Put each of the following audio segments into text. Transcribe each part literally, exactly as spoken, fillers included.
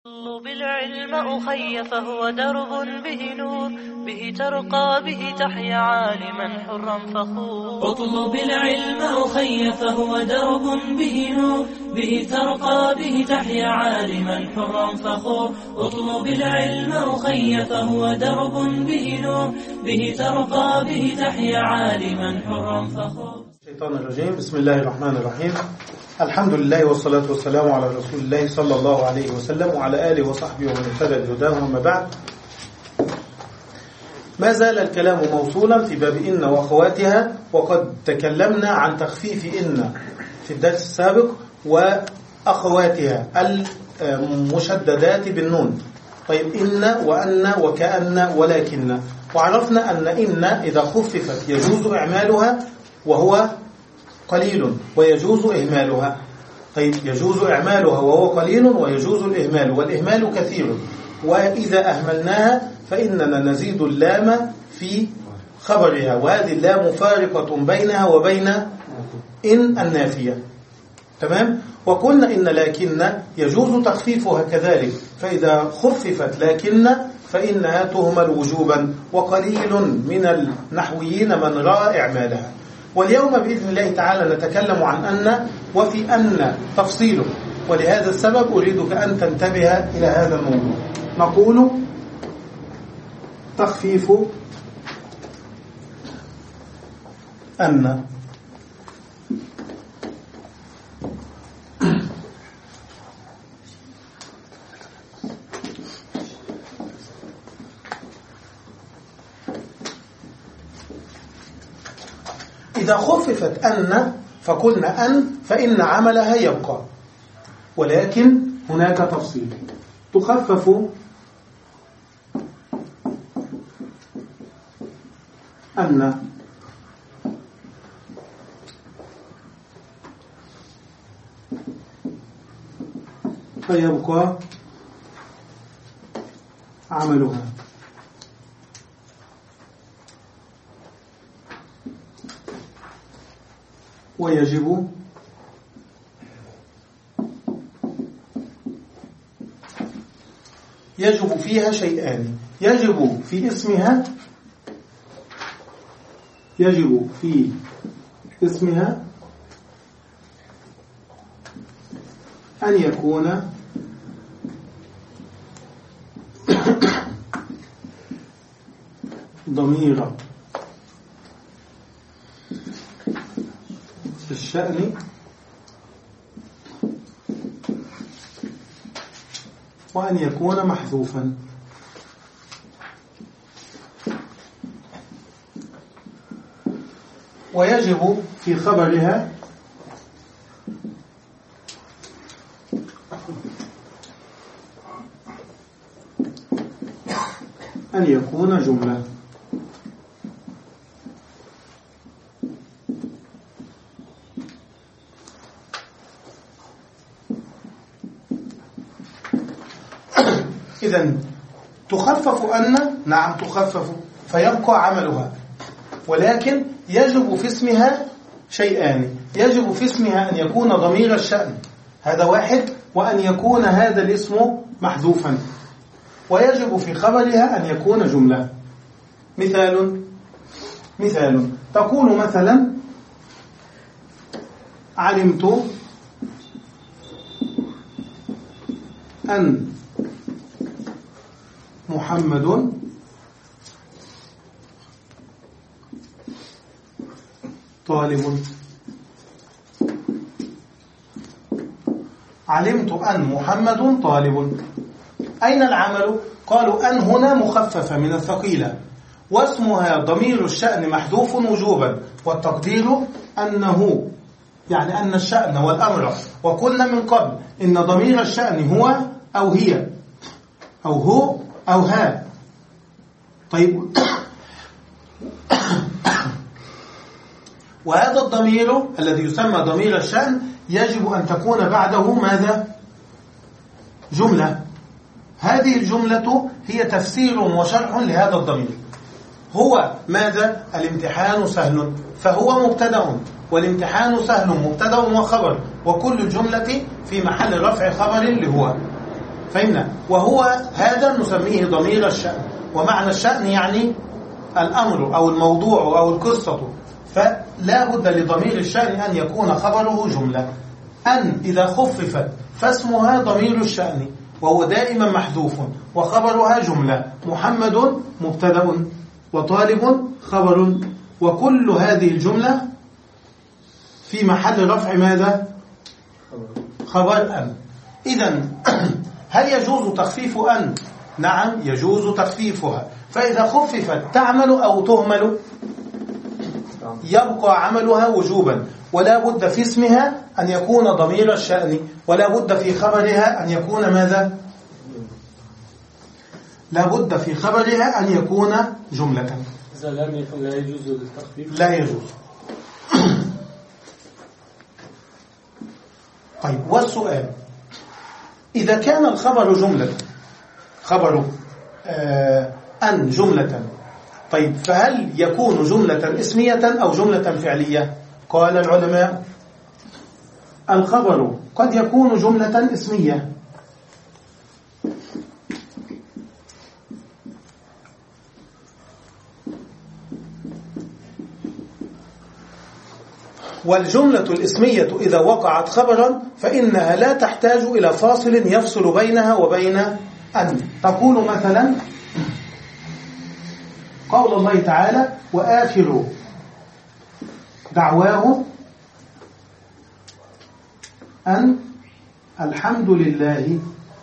اطلب العلم أخي فهو درب به نور، به ترقى به تحيا عالما حرا فخور. اطلب العلم أخي فهو درب به نور، به ترقى به تحيا عالما حرا فخور. اطلب العلم أخي فهو درب به نور، به ترقى به تحيا عالما حرا فخور. الشيطان الرجيم. بسم الله الرحمن الرحيم. الحمد لله والصلاة والسلام على رسول الله صلى الله عليه وسلم وعلى آله وصحبه ومن اهتدى بهداه. أما بعد، ما زال الكلام موصولا في باب إن وأخواتها، وقد تكلمنا عن تخفيف إن في الدرس السابق وأخواتها المشددات بالنون. طيب، إن وأن وكأن ولكن، وعرفنا أن إن إذا خففت يجوز إعمالها وهو قليل ويجوز إهمالها. طيب، يجوز إعمالها وهو قليل ويجوز الإهمال، والإهمال كثير. وإذا أهملناها فإننا نزيد اللام في خبرها، وهذه اللام فارقة بينها وبين إن النافية. تمام؟ وقلنا إن لكن يجوز تخفيفها كذلك، فإذا خففت لكن فإنها تهمل وجوبا، وقليل من النحويين من رأى إعمالها. واليوم بإذن الله تعالى نتكلم عن أن، وفي أن تفصيله، ولهذا السبب أريدك أن تنتبه إلى هذا الموضوع. نقول تخفيف أن. إذا خففت أن فقلنا أن فإن عملها يبقى، ولكن هناك تفصيل. تخفف أن فيبقى عملها. ويجب يجب فيها شيئان. يجب في اسمها يجب في اسمها أن يكون ضمير الشأن وأن يكون محذوفا. ويجب في خبرها أن يكون جملة. إذن تخفف أن، نعم تخفف فيبقى عملها، ولكن يجب في اسمها شيئان. يجب في اسمها أن يكون ضمير الشأن، هذا واحد، وأن يكون هذا الاسم محذوفا. ويجب في خبرها أن يكون جملة. مثال مثال تقول مثلا علمت أن محمد طالب. علمت أن محمد طالب. أين العمل؟ قالوا أن هنا مخففة من الثقيلة، واسمها ضمير الشأن محذوف وجوبا، والتقدير أنه، يعني أن الشأن والأمر. وقلنا من قبل إن ضمير الشأن هو أو هي أو هو أو ها. طيب، وهذا الضمير الذي يسمى ضمير الشأن يجب أن تكون بعده ماذا؟ جملة. هذه الجملة هي تفسير وشرح لهذا الضمير. هو ماذا؟ الامتحان سهل، فهو مبتدأ، والامتحان سهل مبتدأ وخبر، وكل الجملة في محل رفع خبر لهو. فهمنا؟ وهو هذا نسميه ضمير الشأن، ومعنى الشأن يعني الأمر أو الموضوع أو القصة، فلا بد لضمير الشأن أن يكون خبره جملة. أن إذا خففت فاسمها ضمير الشأن وهو دائما محذوف وخبرها جملة. محمد مبتدأ وطالب خبر، وكل هذه الجملة في محل رفع ماذا؟ خبر أن. إذن هل يجوز تخفيف أن؟ نعم يجوز تخفيفها. فإذا خففت تعمل أو تهمل؟ يبقى عملها وجوبا، ولا بد في اسمها أن يكون ضمير الشأن، ولا بد في خبرها أن يكون ماذا؟ لا بد في خبرها أن يكون جملة. إذا لم يكن لا يجوز التخفيف؟ لا يجوز. طيب، والسؤال إذا كان الخبر جملة، خبر آه أن جملة، طيب فهل يكون جملة اسمية أو جملة فعلية؟ قال العلماء الخبر قد يكون جملة اسمية، والجملة الاسمية إذا وقعت خبرا فإنها لا تحتاج إلى فاصل يفصل بينها وبين أن. تقول مثلا قول الله تعالى وآخر دعواه أن الحمد لله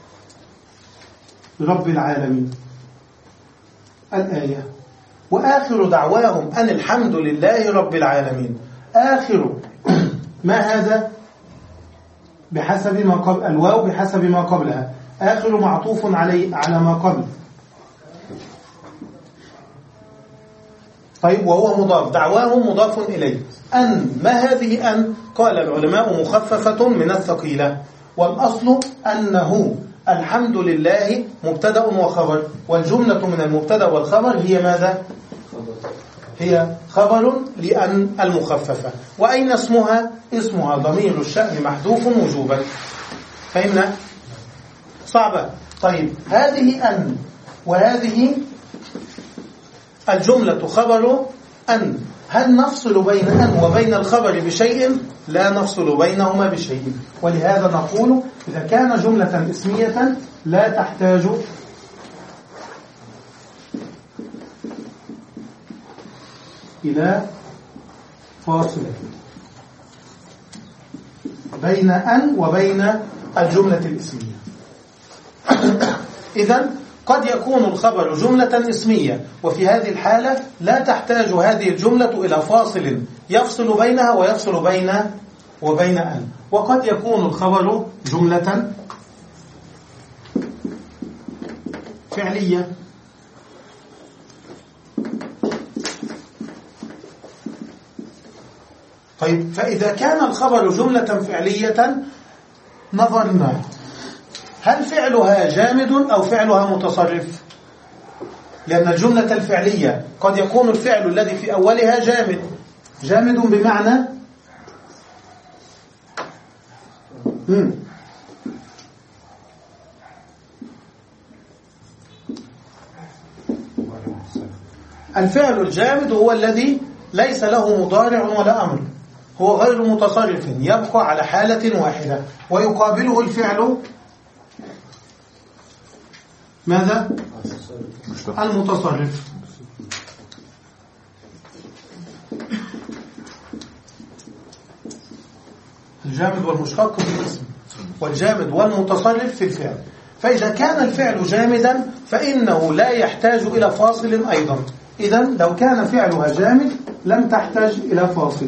رب العالمين، الآية. وآخر دعواهم أن الحمد لله رب العالمين، آخر ما هذا؟ بحسب ما قبل الواو، بحسب ما قبلها. آخر معطوف عليه على ما قبل. طيب، وهو مضاف، دعواهم مضاف إليه. أن ما هذه أن؟ قال العلماء مخففة من الثقيلة، والأصل أنه الحمد لله مبتدأ وخبر، والجملة من المبتدأ والخبر هي ماذا؟ هي خبر لأن المخففة. وأين اسمها؟ اسمها ضمير الشأن محذوف وجوبا. فهمنا؟ صعبة. طيب، هذه أن وهذه الجملة خبر أن، هل نفصل بين أن وبين الخبر بشيء؟ لا نفصل بينهما بشيء. ولهذا نقول إذا كان جملة اسمية لا تحتاج إلى فاصل بين أن وبين الجملة الاسمية. إذن قد يكون الخبر جملة اسمية، وفي هذه الحالة لا تحتاج هذه الجملة إلى فاصل يفصل بينها ويفصل بين وبين أن. وقد يكون الخبر جملة فعلية، طيب، فإذا كان الخبر جملة فعلية نظرنا هل فعلها جامد أو فعلها متصرف؟ لأن الجملة الفعلية قد يكون الفعل الذي في أولها جامد. جامد بمعنى مم. الفعل الجامد هو الذي ليس له مضارع ولا أمر، هو غير متصرف، يبقى على حالة واحدة. ويقابله الفعل ماذا؟ المتصرف. الجامد والمشتق في الاسم، والجامد والمتصرف في الفعل. فإذا كان الفعل جامدا فإنه لا يحتاج إلى فاصل أيضا. إذن لو كان فعلها جامد لم تحتاج إلى فاصل.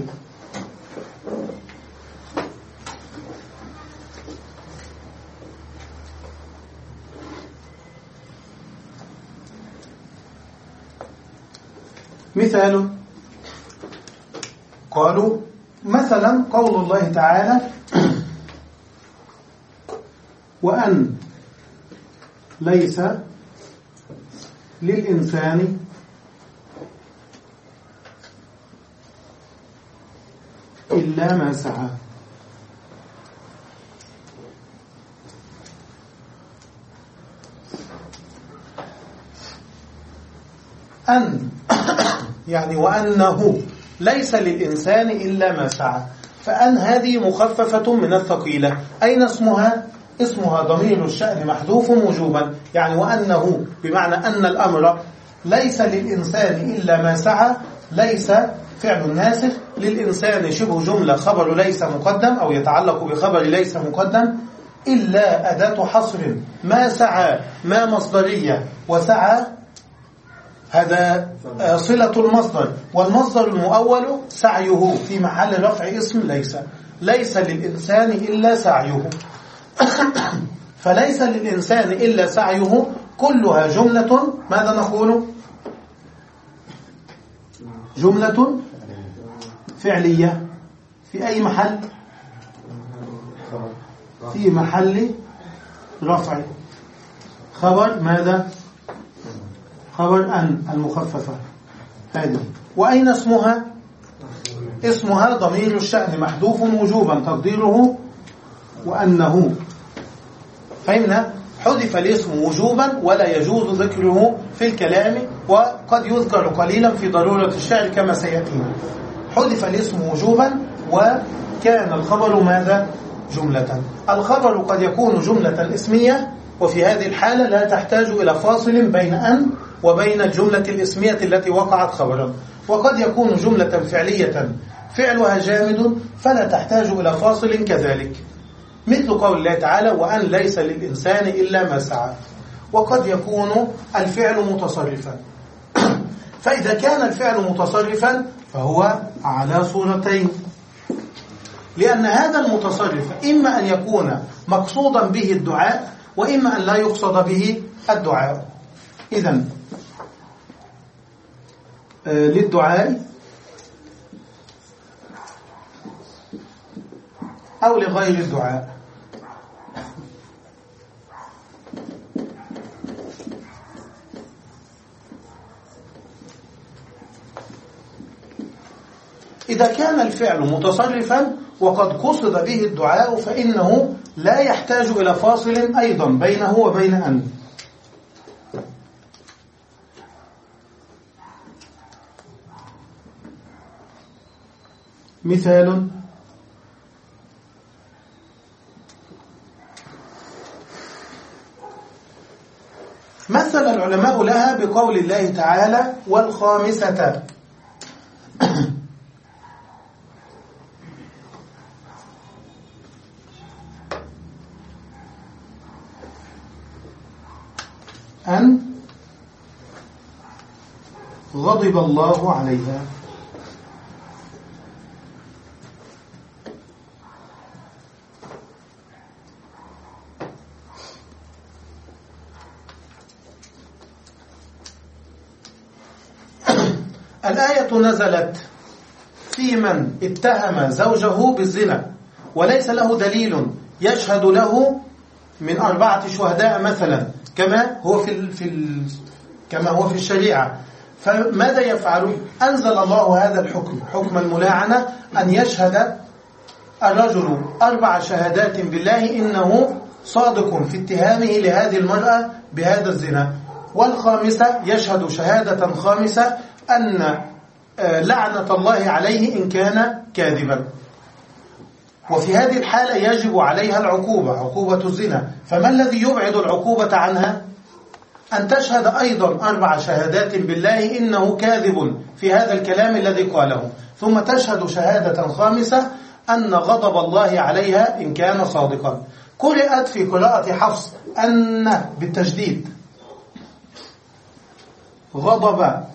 مثال، قالوا مثلا قول الله تعالى وأن ليس للإنسان إلا ما سعى. أن يعني وأنه ليس للإنسان إلا ما سعى، فأن هذه مخففة من الثقيلة. أين اسمها؟ اسمها ضمير الشأن محذوف وجوبا، يعني وأنه بمعنى أن الأمر ليس للإنسان إلا ما سعى. ليس فعل الناسخ، للإنسان شبه جملة خبر ليس مقدم أو يتعلق بخبر ليس مقدم، إلا أداة حصر. ما سعى ما مصدرية، وسعى هذا صلة المصدر، والمصدر المؤول سعيه في محل رفع اسم ليس. ليس للإنسان إلا سعيه فليس للإنسان إلا سعيه كلها جملة. ماذا نقول؟ جملة فعلية في أي محل؟ في محل رفع خبر. ماذا؟ خبر أن المخففة هذه. وأين اسمها؟ اسمها ضمير الشأن محذوف وجوبا، تقديره وأنه. فهمنا؟ حذف الاسم وجوبا ولا يجوز ذكره في الكلام، وقد يذكر قليلا في ضرورة الشعر كما سيأتينا. حذف الاسم وجوبا وكان الخبر ماذا؟ جملة. الخبر قد يكون جملة اسمية، وفي هذه الحالة لا تحتاج إلى فاصل بين أن وبين الجملة الاسمية التي وقعت خبرا. وقد يكون جملة فعلية فعلها جامد فلا تحتاج إلى فاصل كذلك، مثل قول الله تعالى وأن ليس للإنسان إلا ما سعى. وقد يكون الفعل متصرفا، فإذا كان الفعل متصرفا فهو على صورتين، لأن هذا المتصرف إما أن يكون مقصودا به الدعاء، وإما أن لا يقصد به الدعاء. إذن آه للدعاء أو لغير الدعاء. إذا كان الفعل متصرفا وقد قصد به الدعاء فإنه لا يحتاج إلى فاصل أيضا بينه وبين أن. مثال: مثل العلماء لها بقول الله تعالى والخامسة أن غضب الله عليها. الآية نزلت في من اتهم زوجه بالزنا وليس له دليل يشهد له من أربعة شهداء مثلا كما هو في في كما هو في الشريعة. فماذا يفعل؟ أنزل الله هذا الحكم، حكم الملاعنة، أن يشهد الرجل أربع شهادات بالله إنه صادق في اتهامه لهذه المرأة بهذا الزنا، والخامسة يشهد شهادة خامسة أن لعنة الله عليه إن كان كاذبا. وفي هذه الحالة يجب عليها العقوبة، عقوبة الزنا. فما الذي يبعد العقوبة عنها؟ أن تشهد أيضا أربع شهادات بالله إنه كاذب في هذا الكلام الذي قاله، ثم تشهد شهادة خامسة أن غضب الله عليها إن كان صادقا. قرأت في قراءة حفص أن بالتجديد، غضب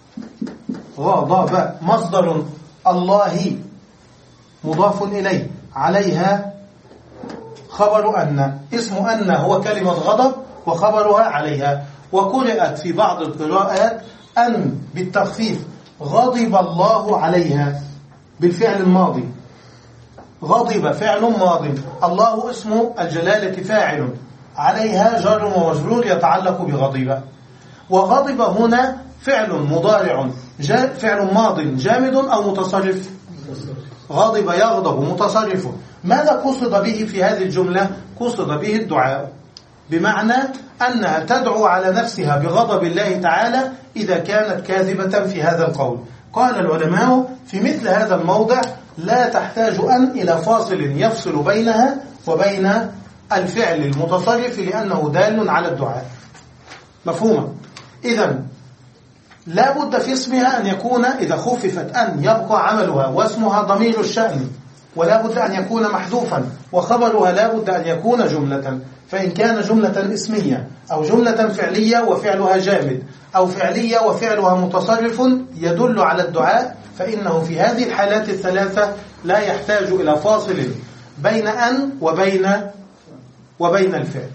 غضب مصدر الله مضاف إليه، عليها خبر أن، اسم أن هو كلمة غضب وخبرها عليها. وقرأت في بعض القراءات أن بالتخفيف، غضب الله عليها بالفعل الماضي، غضب فعل ماضي، الله اسم الجلالة فاعل، عليها جار ومجرور يتعلق بغضب. وغضب هنا فعل مضارع فعل ماض جامد أو متصرف؟ غضب يغضب متصرف. ماذا قصد به في هذه الجملة؟ قصد به الدعاء. بمعنى أنها تدعو على نفسها بغضب الله تعالى إذا كانت كاذبة في هذا القول. قال العلماء في مثل هذا الموضع لا تحتاج أن إلى فاصل يفصل بينها وبين الفعل المتصرف لأنه دال على الدعاء. مفهومة؟ إذن لا بد في اسمها أن يكون إذا خففت أن يبقى عملها واسمها ضمير الشأن، ولا بد أن يكون محذوفا، وخبرها لا بد أن يكون جملة. فإن كان جملة اسمية أو جملة فعلية وفعلها جامد أو فعلية وفعلها متصرف يدل على الدعاء، فإنه في هذه الحالات الثلاثة لا يحتاج إلى فاصل بين أن وبين وبين الفعل.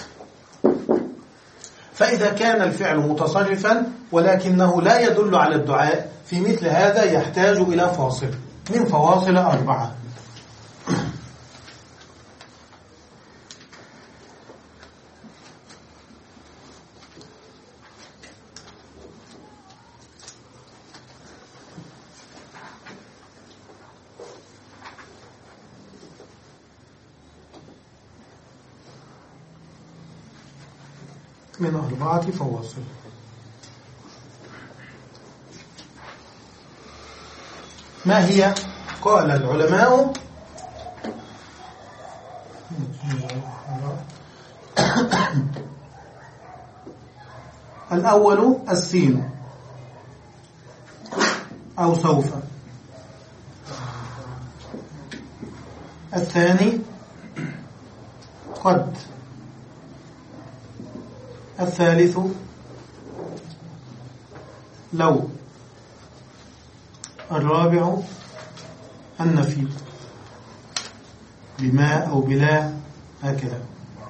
فإذا كان الفعل متصرفا ولكنه لا يدل على الدعاء، في مثل هذا يحتاج إلى فاصل من فواصل أربعة. من أربعة فواصل. ما هي؟ قال العلماء الأول السين أو سوف، الثاني قد، الثالث لو، الرابع النفي بما أو بلا، هكذا.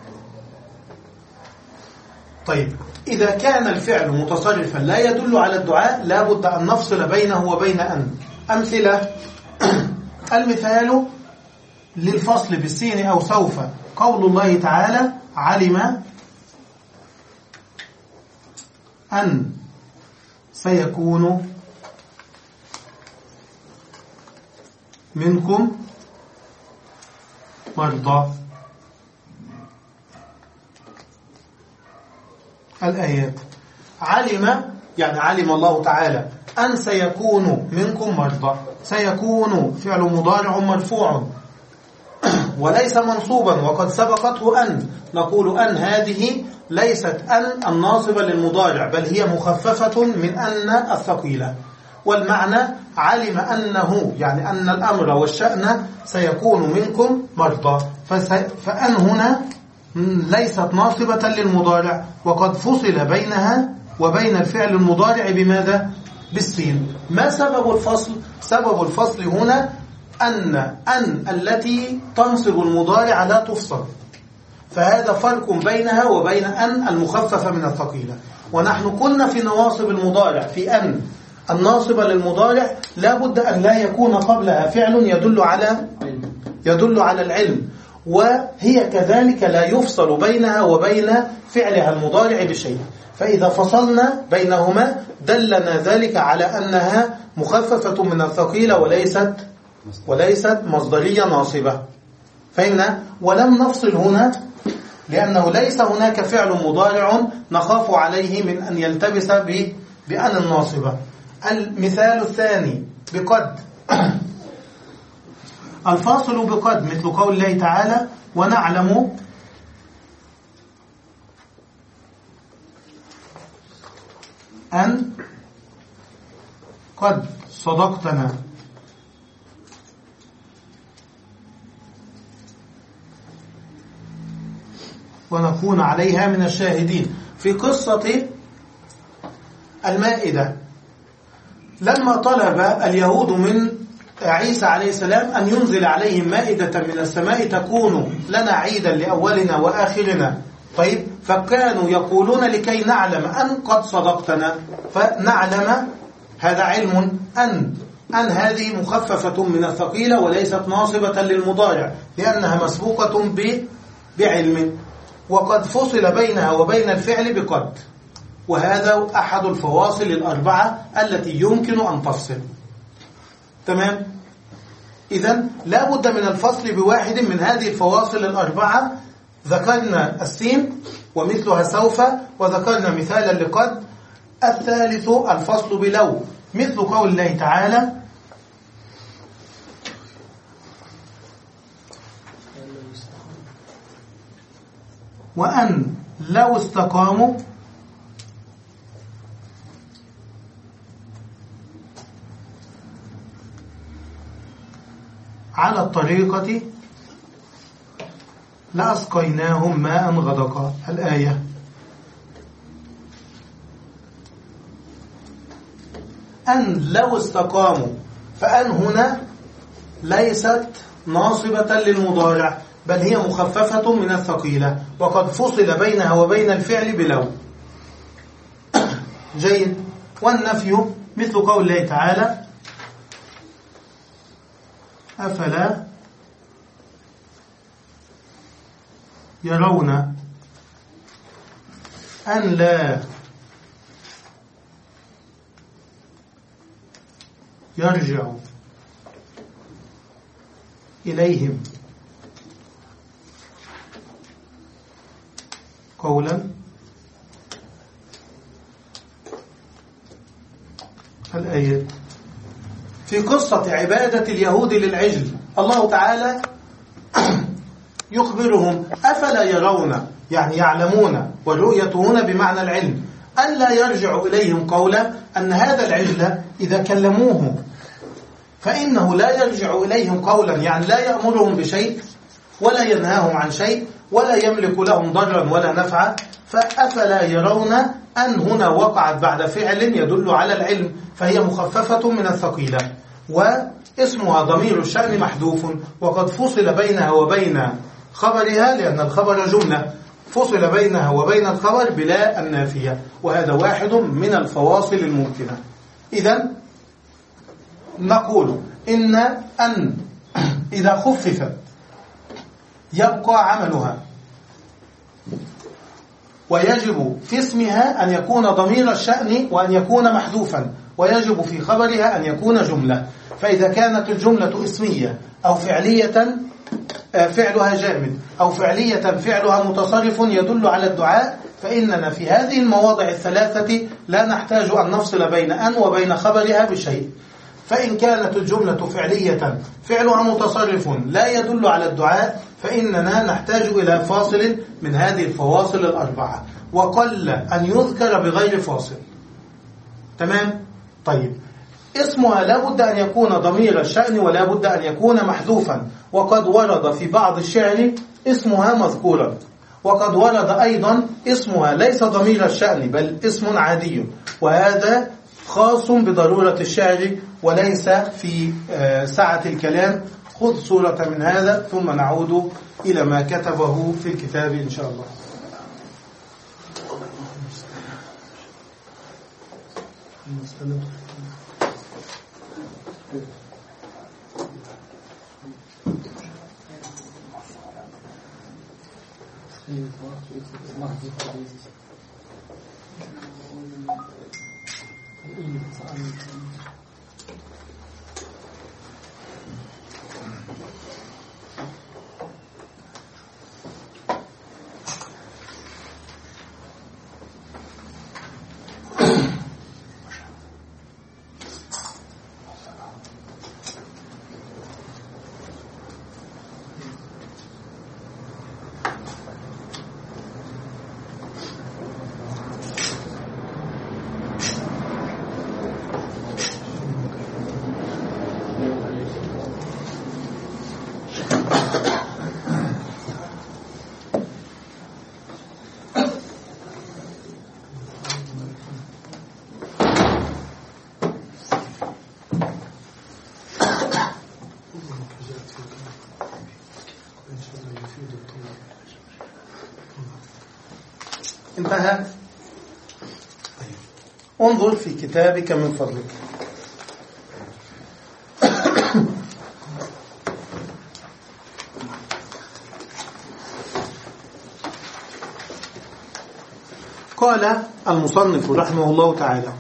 طيب إذا كان الفعل متصرفا لا يدل على الدعاء لا بد أن نفصل بينه وبين أن. أمثلة: المثال للفصل بالسين أو سوف قول الله تعالى: علم أن سيكون منكم مرضى. الآيات: علم يعني علم الله تعالى أن سيكون منكم مرضى. سيكون فعل مضارع مرفوع وليس منصوبا وقد سبقته أن. نقول أن هذه ليست أن الناصبة للمضارع بل هي مخففة من أن الثقيلة، والمعنى علم أنه يعني أن الأمر والشأن سيكون منكم مرضى. فأن هنا ليست ناصبة للمضارع وقد فصل بينها وبين الفعل المضارع بماذا؟ بالسين. ما سبب الفصل؟ سبب الفصل هنا أن أن التي تنصب المضارع لا تفصل، فهذا فرق بينها وبين أن المخففة من الثقيلة. ونحن كنا في نواصب المضارع في أن الناصبة للمضارع لا بد أن لا يكون قبلها فعل يدل على يدل على العلم، وهي كذلك لا يفصل بينها وبين فعلها المضارع بشيء. فإذا فصلنا بينهما دلنا ذلك على أنها مخففة من الثقيلة وليست وليست مصدرية ناصبة. فهمنا؟ ولم نفصل هنا لأنه ليس هناك فعل مضارع نخاف عليه من أن يلتبس بأن الناصبة. المثال الثاني بقد. الفاصل بقد مثل قول الله تعالى: ونعلم أن قد صدقتنا ونكون عليها من الشاهدين. في قصة المائدة لما طلب اليهود من عيسى عليه السلام أن ينزل عليهم مائدة من السماء تكون لنا عيدا لأولنا وآخرنا، طيب فكانوا يقولون لكي نعلم أن قد صدقتنا، فنعلم هذا علم، أن أن هذه مخففة من الثقيلة وليست ناصبة للمضارع لأنها مسبوقة بعلم، وقد فصل بينها وبين الفعل بقد. وهذا أحد الفواصل الأربعة التي يمكن أن تفصل. تمام؟ إذن لا بد من الفصل بواحد من هذه الفواصل الأربعة ذكرنا السين ومثلها سوف، وذكرنا مثالا لقد. الثالث الفصل بلو، مثل قول الله تعالى وأن لو استقاموا على الطريقة لأسقيناهم ماء غدقا. الآية. أن لو استقاموا، فأن هنا ليست ناصبة للمضارع بل هي مخففة من الثقيلة، وقد فصل بينها وبين الفعل بلو. جيد. والنفي مثل قول الله تعالى أفلا يرون أن لا يرجع إليهم قولا. الآيات. في قصة عبادة اليهود للعجل الله تعالى يخبرهم أفلا يرون، يعني يعلمون، والرؤية هنا بمعنى العلم، أن لا يرجع إليهم قولا، أن هذا العجل إذا كلموه فإنه لا يرجع إليهم قولا، يعني لا يأمرهم بشيء ولا ينهاهم عن شيء ولا يملك لهم ضرا ولا نفعا. فأفلا يرون أن هنا وقعت بعد فعل يدل على العلم، فهي مخففة من الثقيلة، واسمها ضمير الشأن محذوف، وقد فصل بينها وبين خبرها لأن الخبر جملة، فصل بينها وبين الخبر بلا النافية، وهذا واحد من الفواصل الممكنة. إذن نقول إن أن إذا خففت يبقى عملها، ويجب في اسمها أن يكون ضمير الشأن وأن يكون محذوفا، ويجب في خبرها أن يكون جملة. فإذا كانت الجملة اسمية أو فعلية فعلها جامد أو فعلية فعلها متصرف يدل على الدعاء، فإننا في هذه المواضع الثلاثة لا نحتاج أن نفصل بين أن وبين خبرها بشيء. فإن كانت الجملة فعلية فعلها متصرف لا يدل على الدعاء، فإننا نحتاج إلى فاصل من هذه الفواصل الأربعة، وقل أن يذكر بغير فاصل. تمام؟ طيب، اسمها لا بد أن يكون ضمير الشأن ولا بد أن يكون محذوفا، وقد ورد في بعض الشعر اسمها مذكورا، وقد ورد أيضا اسمها ليس ضمير الشأن بل اسم عادي، وهذا خاص بضرورة الشعر وليس في سعة الكلام. خذ صورة من هذا ثم نعود إلى ما كتبه في الكتاب إن شاء الله. انتهى. انظر في كتابك من فضلك. قال المصنف رحمه الله تعالى: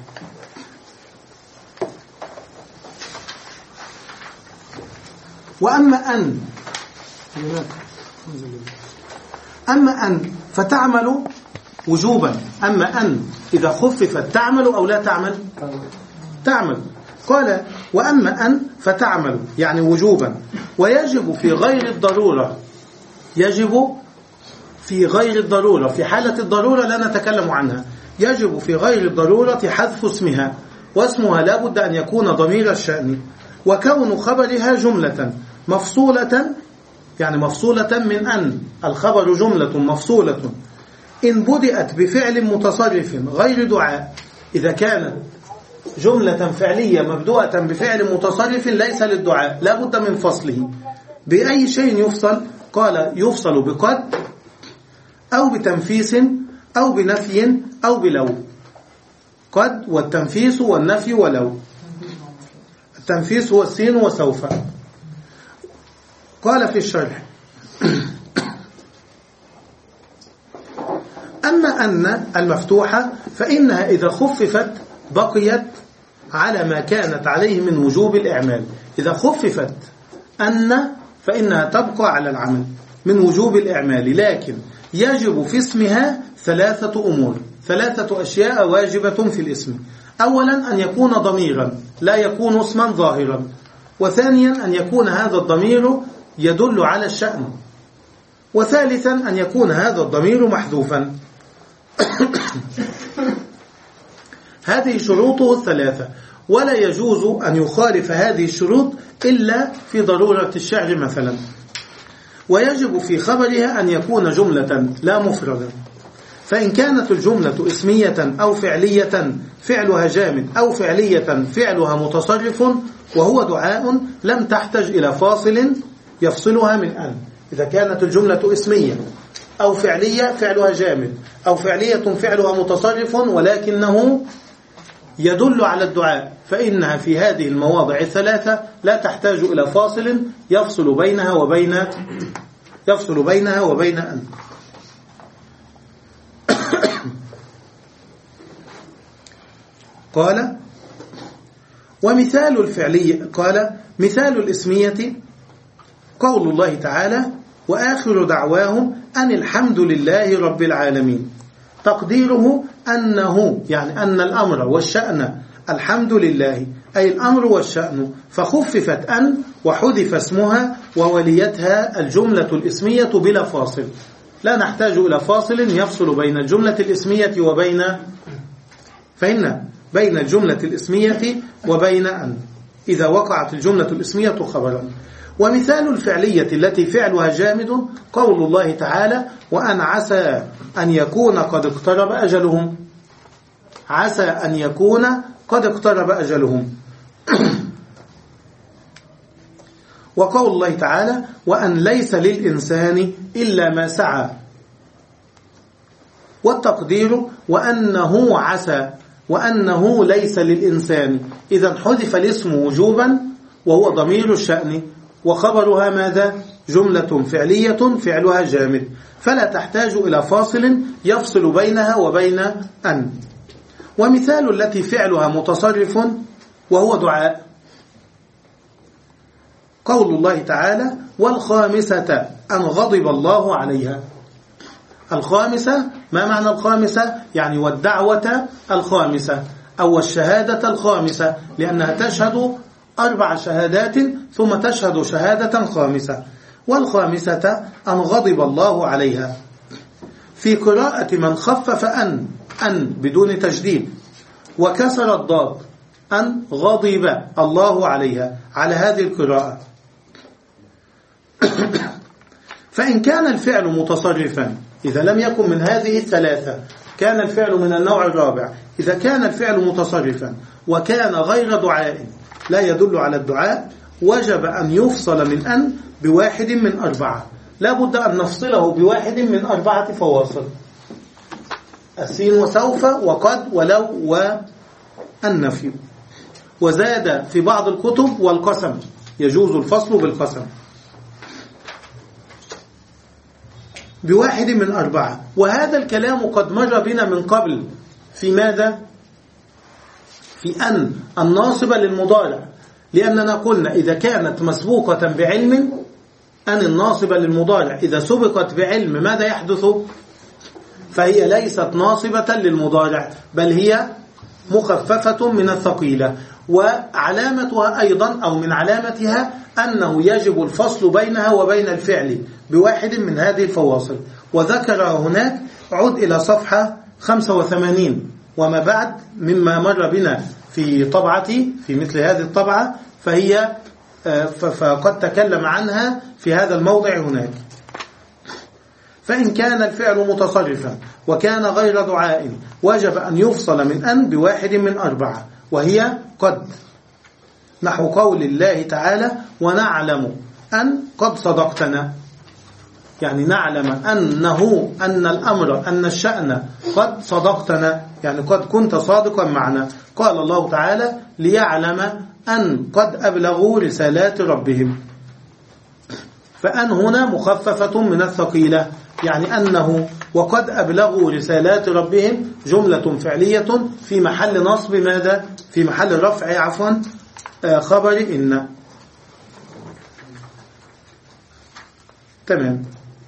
وأما أن أما أن فتعمل وجوبا، أما أن إذا خففت تعمل أو لا تعمل؟ تعمل. قال وأما أن فتعمل يعني وجوبا، ويجب في غير الضرورة، يجب في غير الضرورة، في حالة الضرورة لا نتكلم عنها، يجب في غير الضرورة حذف اسمها، واسمها لا بد أن يكون ضمير الشأن، وكون خبرها جملة مفصولة، يعني مفصولة من أن، الخبر جملة مفصولة إن بدأت بفعل متصرف غير دعاء. إذا كانت جملة فعلية مبدوءة بفعل متصرف ليس للدعاء لا بد من فصله. بأي شيء يفصل؟ قال يفصل بقد أو بتنفيس أو بنفي أو بلو. قد والتنفيس والنفي ولو. التنفيس هو السين وسوف. قال في الشرح أما أن المفتوحة فإنها إذا خففت بقيت على ما كانت عليه من وجوب الإعمال. إذا خففت أن فإنها تبقى على العمل من وجوب الإعمال، لكن يجب في اسمها ثلاثة أمور، ثلاثة أشياء واجبة في الاسم. أولا أن يكون ضميرا لا يكون اسما ظاهرا، وثانيا أن يكون هذا الضمير يدل على الشأن، وثالثا أن يكون هذا الضمير محذوفا. هذه شروطه الثلاثة، ولا يجوز أن يخالف هذه الشروط إلا في ضرورة الشعر مثلا. ويجب في خبرها أن يكون جملة لا مفردا، فإن كانت الجملة اسمية أو فعلية فعلها جامد أو فعلية فعلها متصرف وهو دعاء لم تحتج إلى فاصل يفصلها من أن. إذا كانت الجملة اسمية أو فعلية فعلها جامد أو فعلية فعلها متصرف ولكنه يدل على الدعاء، فإنها في هذه المواضع الثلاثة لا تحتاج إلى فاصل يفصل بينها وبين يفصل بينها وبين أن. قال ومثال الفعلية، قال مثال الاسمية قول الله تعالى وآخر دعواهم أن الحمد لله رب العالمين. تقديره أنه يعني أن الأمر والشأن الحمد لله، أي الأمر والشأن، فخففت أن وحذف اسمها ووليتها الجملة الاسمية بلا فاصل، لا نحتاج إلى فاصل يفصل بين الجملة الاسمية وبين فإن بين الجملة الاسمية وبين أن إذا وقعت الجملة الاسمية خبرا. ومثال الفعلية التي فعلها جامد قول الله تعالى وأن عسى أن يكون قد اقترب أجلهم. عسى أن يكون قد اقترب أجلهم. وقول الله تعالى وأن ليس للإنسان إلا ما سعى. والتقدير وأنه عسى وأنه ليس للإنسان، إذا حذف الاسم وجوبا وهو ضمير الشأن، وخبرها ماذا؟ جملة فعلية فعلها جامد، فلا تحتاج إلى فاصل يفصل بينها وبين أن. ومثال التي فعلها متصرف وهو دعاء قول الله تعالى والخامسة أن غضب الله عليها. الخامسة ما معنى الخامسة؟ يعني والدعوة الخامسة أو الشهادة الخامسة، لأنها تشهد أربع شهادات ثم تشهد شهادة خامسة. والخامسة أن غضب الله عليها. في قراءة من خفف أن أن بدون تجديد وكسر الضاد أن غضب الله عليها على هذه القراءة. فإن كان الفعل متصرفا، إذا لم يكن من هذه الثلاثة كان الفعل من النوع الرابع. إذا كان الفعل متصرفا وكان غير دعاء لا يدل على الدعاء وجب أن يفصل من أن بواحد من أربعة، لا بد أن نفصله بواحد من أربعة فواصل: السين وسوف وقد ولو والنفي. وزاد في بعض الكتب والقسم، يجوز الفصل بالقسم بواحد من أربعة. وهذا الكلام قد مر بنا من قبل في ماذا؟ في أن الناصبة للمضارع، لأننا قلنا إذا كانت مسبوقة بعلم أن الناصبة للمضارع إذا سبقت بعلم ماذا يحدث؟ فهي ليست ناصبة للمضارع، بل هي مخففة من الثقيلة. وعلامتها أيضا أو من علامتها أنه يجب الفصل بينها وبين الفعل بواحد من هذه الفواصل، وذكر هناك. عد إلى صفحة خمسة وثمانين وما بعد مما مر بنا في طبعتي في مثل هذه الطبعة، فهي فقد تكلم عنها في هذا الموضع هناك. فإن كان الفعل متصرفا وكان غير دعاء وجب أن يفصل من أن بواحد من أربعة، وهي قد، نحو قول الله تعالى ونعلم أن قد صدقتنا، يعني نعلم أنه أن الأمر أن الشأن قد صدقتنا، يعني قد كنت صادقا معنا. قال الله تعالى ليعلم أن قد أبلغوا رسالات ربهم، فأن هنا مخففة من الثقيلة، يعني أنه وقد أبلغوا رسالات ربهم جملة فعلية في محل نصب ماذا؟ في محل رفع عفوا خبر إن. تمام.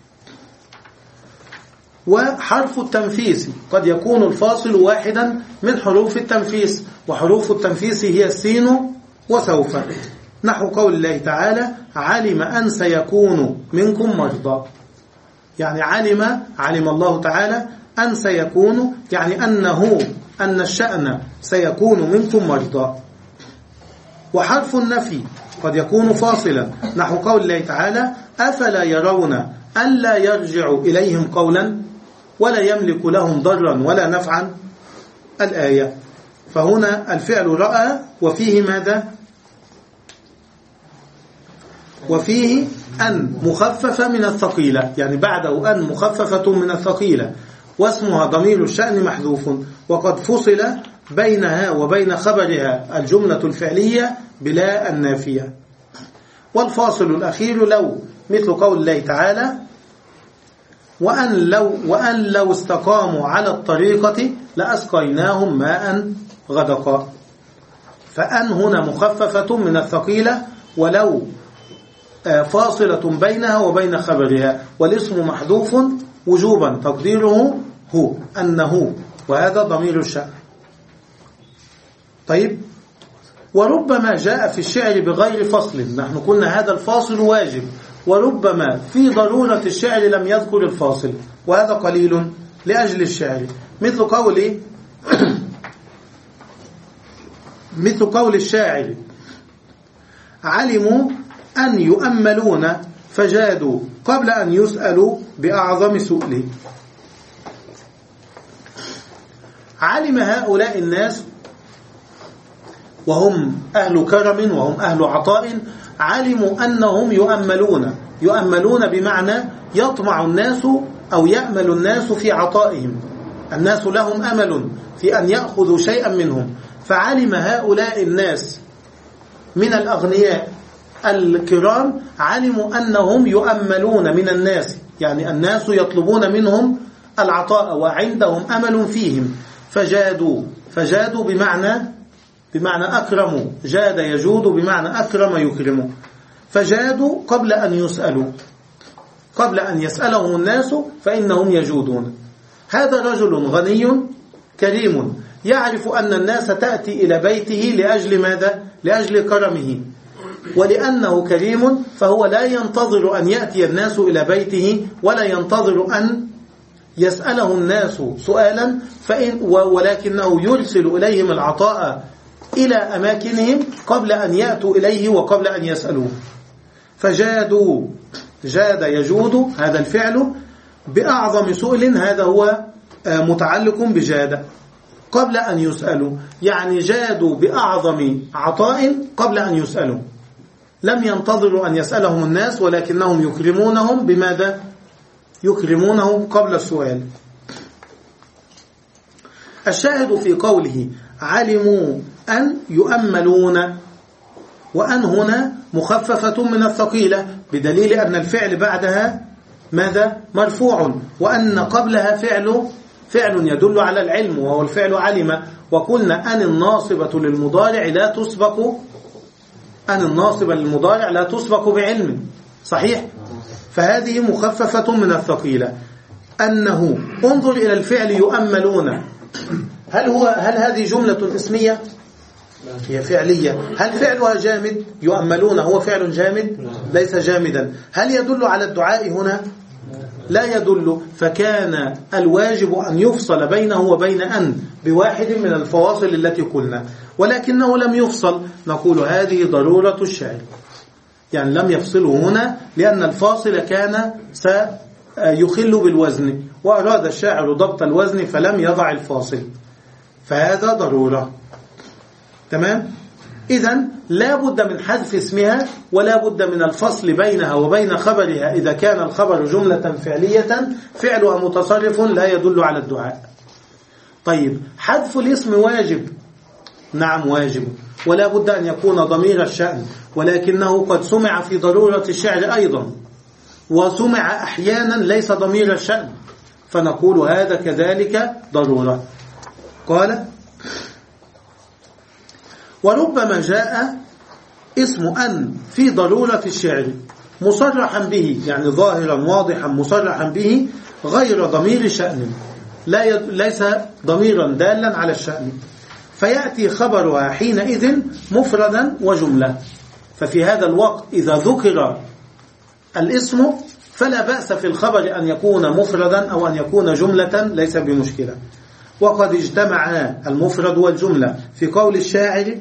وحرف التنفيس قد يكون الفاصل واحدا من حروف التنفيس، وحروف التنفيس هي السين وسوف، نحو قول الله تعالى علم أن سيكون منكم مرضى، يعني علم علم الله تعالى أن سيكون، يعني أنه أن الشأن سيكون منكم مرضى. وحرف النفي قد يكون فاصلا، نحو قول الله تعالى أفلا يرون أن لا يرجع إليهم قولا ولا يملك لهم ضرا ولا نفعا، الآية. فهنا الفعل رأى وفيه ماذا؟ وفيه أن مخففة من الثقيلة، يعني بعده أن مخففة من الثقيلة، واسمها ضمير الشأن محذوف، وقد فصل بينها وبين خبرها الجملة الفعلية بلا النافية. والفاصل الأخير لو، مثل قول الله تعالى وأن لو, وأن لو استقاموا على الطريقة لأسقيناهم ماء غدقا. فأن هنا مخففة من الثقيلة، ولو فاصلة بينها وبين خبرها، والاسم محذوف وجوبا تقديره هو، أنه، وهذا ضمير الشأن. طيب. وربما جاء في الشعر بغير فصل، نحن قلنا هذا الفاصل واجب، وربما في ضرورة الشعر لم يذكر الفاصل، وهذا قليل لأجل الشعر، مثل قول مثل قول الشاعر علموا أن يؤملون فجادوا قبل أن يسألوا بأعظم سؤله. علم هؤلاء الناس وهم أهل كرم وهم أهل عطاء، علموا أنهم يؤملون، يؤملون بمعنى يطمع الناس أو يأمل الناس في عطائهم، الناس لهم أمل في أن يأخذوا شيئا منهم. فعلم هؤلاء الناس من الأغنياء الكرام، علموا أنهم يؤملون من الناس، يعني الناس يطلبون منهم العطاء وعندهم أمل فيهم، فجادوا، فجادوا بمعنى بمعنى أكرموا، جاد يجود بمعنى أكرم يكرموا، فجادوا قبل أن يسألوا، قبل أن يسألهم الناس فإنهم يجودون. هذا رجل غني كريم يعرف أن الناس تأتي إلى بيته لأجل ماذا؟ لأجل كرمه، ولأنه كريم فهو لا ينتظر أن يأتي الناس إلى بيته، ولا ينتظر أن يسأله الناس سؤالا، فإن ولكنه يرسل إليهم العطاء إلى أماكنهم قبل أن يأتوا إليه وقبل أن يسألوه. فجادوا، جاد يجود هذا الفعل بأعظم سؤل، هذا هو متعلق بجاد قبل أن يسألوا، يعني جادوا بأعظم عطاء قبل أن يسألوا، لم ينتظروا أن يسألهم الناس، ولكنهم يكرمونهم بماذا؟ يكرمونهم قبل السؤال. الشاهد في قوله علموا أن يؤملون، وأن هنا مخففة من الثقيلة، بدليل أن الفعل بعدها ماذا؟ مرفوع، وأن قبلها فعل فعل يدل على العلم وهو الفعل علم. وقلنا أن الناصبة للمضارع لا تسبق، أن الناصبة للمضارع لا تسبق بعلم، صحيح؟ فهذه مخففة من الثقيلة. أنه انظر إلى الفعل يؤملون، هل هو هل هذه جملة اسمية؟ هي فعلية. هل فعلها جامد؟ يؤملون هو فعل جامد؟ ليس جامدا. هل يدل على الدعاء هنا؟ لا يدل. فكان الواجب أن يفصل بينه وبين أن بواحد من الفواصل التي قلنا، ولكنه لم يفصل. نقول هذه ضرورة الشعر، يعني لم يفصله هنا لأن الفاصل كان سيخل بالوزن، وأراد الشاعر ضبط الوزن فلم يضع الفاصل، فهذا ضرورة. تمام؟ إذن لا بد من حذف اسمها، ولا بد من الفصل بينها وبين خبرها إذا كان الخبر جملة فعلية فعلها متصرف لا يدل على الدعاء. طيب، حذف الاسم واجب؟ نعم واجب، ولا بد أن يكون ضمير الشأن، ولكنه قد سمع في ضرورة الشعر أيضا، وسمع أحيانا ليس ضمير الشأن، فنقول هذا كذلك ضرورة. قال: وربما جاء اسم أن في ضرورة الشعر مصرحا به، يعني ظاهرا واضحا مصرحا به، غير ضمير شأن، لا ي... ليس ضميرا دالا على الشأن، فيأتي خبرها حينئذ مفردا وجملة. ففي هذا الوقت إذا ذكر الاسم فلا بأس في الخبر أن يكون مفردا أو أن يكون جملة، ليس بمشكلة. وقد اجتمع المفرد والجملة في قول الشاعر: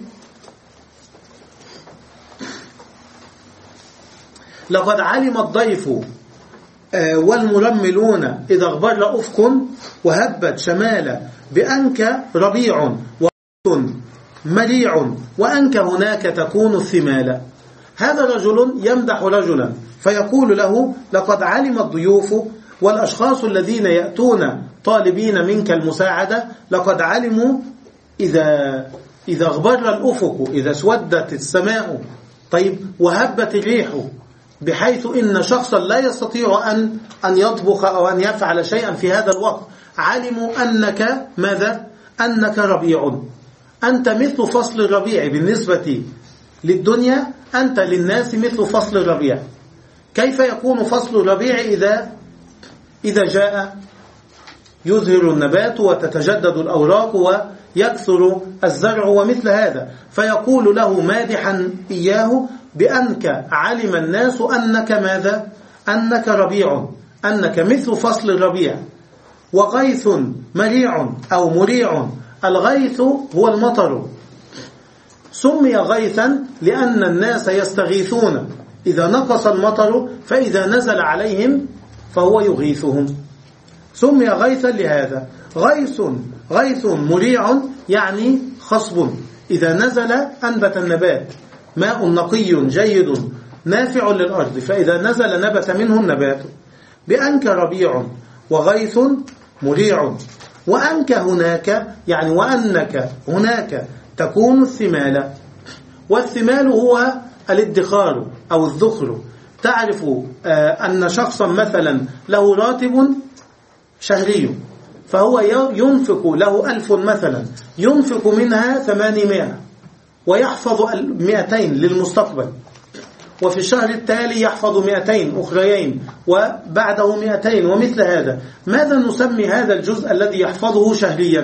لقد علم الضيف والمرملون إذا اغبر أفق، وهبت شمال بأنك ربيع وأنك مريع، وأنك هناك تكون الثمال. هذا رجل يمدح رجلا فيقول له: لقد علم الضيوف والأشخاص الذين يأتون طالبين منك المساعدة، لقد علموا إذا إذا اغبر الأفق، إذا اسودت السماء، طيب، وهبت الريح، بحيث إن شخصا لا يستطيع أن أن يطبخ أو أن يفعل شيئا في هذا الوقت، علموا أنك ماذا؟ أنك ربيع، أنت مثل فصل الربيع بالنسبة للدنيا، أنت للناس مثل فصل الربيع. كيف يكون فصل الربيع إذا إذا جاء؟ يزهر النبات وتتجدد الأوراق ويكثر الزرع ومثل هذا، فيقول له مادحا إياه بأنك علم الناس أنك ماذا؟ أنك ربيع، أنك مثل فصل الربيع. وغيث مريع أو مريع، الغيث هو المطر، سمي غيثا لأن الناس يستغيثون إذا نقص المطر، فإذا نزل عليهم فهو يغيثهم، سمي غيثا لهذا. غيث غيث مريع يعني خصب، إذا نزل أنبت النبات، ماء نقي جيد نافع للأرض، فإذا نزل نبت منه النبات. بأنك ربيع وغيث مريع، وأنك هناك يعني وأنك هناك تكون الثمال. والثمال هو الادخار أو الذخر. تعرف أن شخصا مثلا له راتب شهري، فهو ينفق له ألف مثلا، ينفق منها ثمانمائة ويحفظ مئتين للمستقبل، وفي الشهر التالي يحفظ مئتين أخريين، وبعده مئتين، ومثل هذا. ماذا نسمي هذا الجزء الذي يحفظه شهريا؟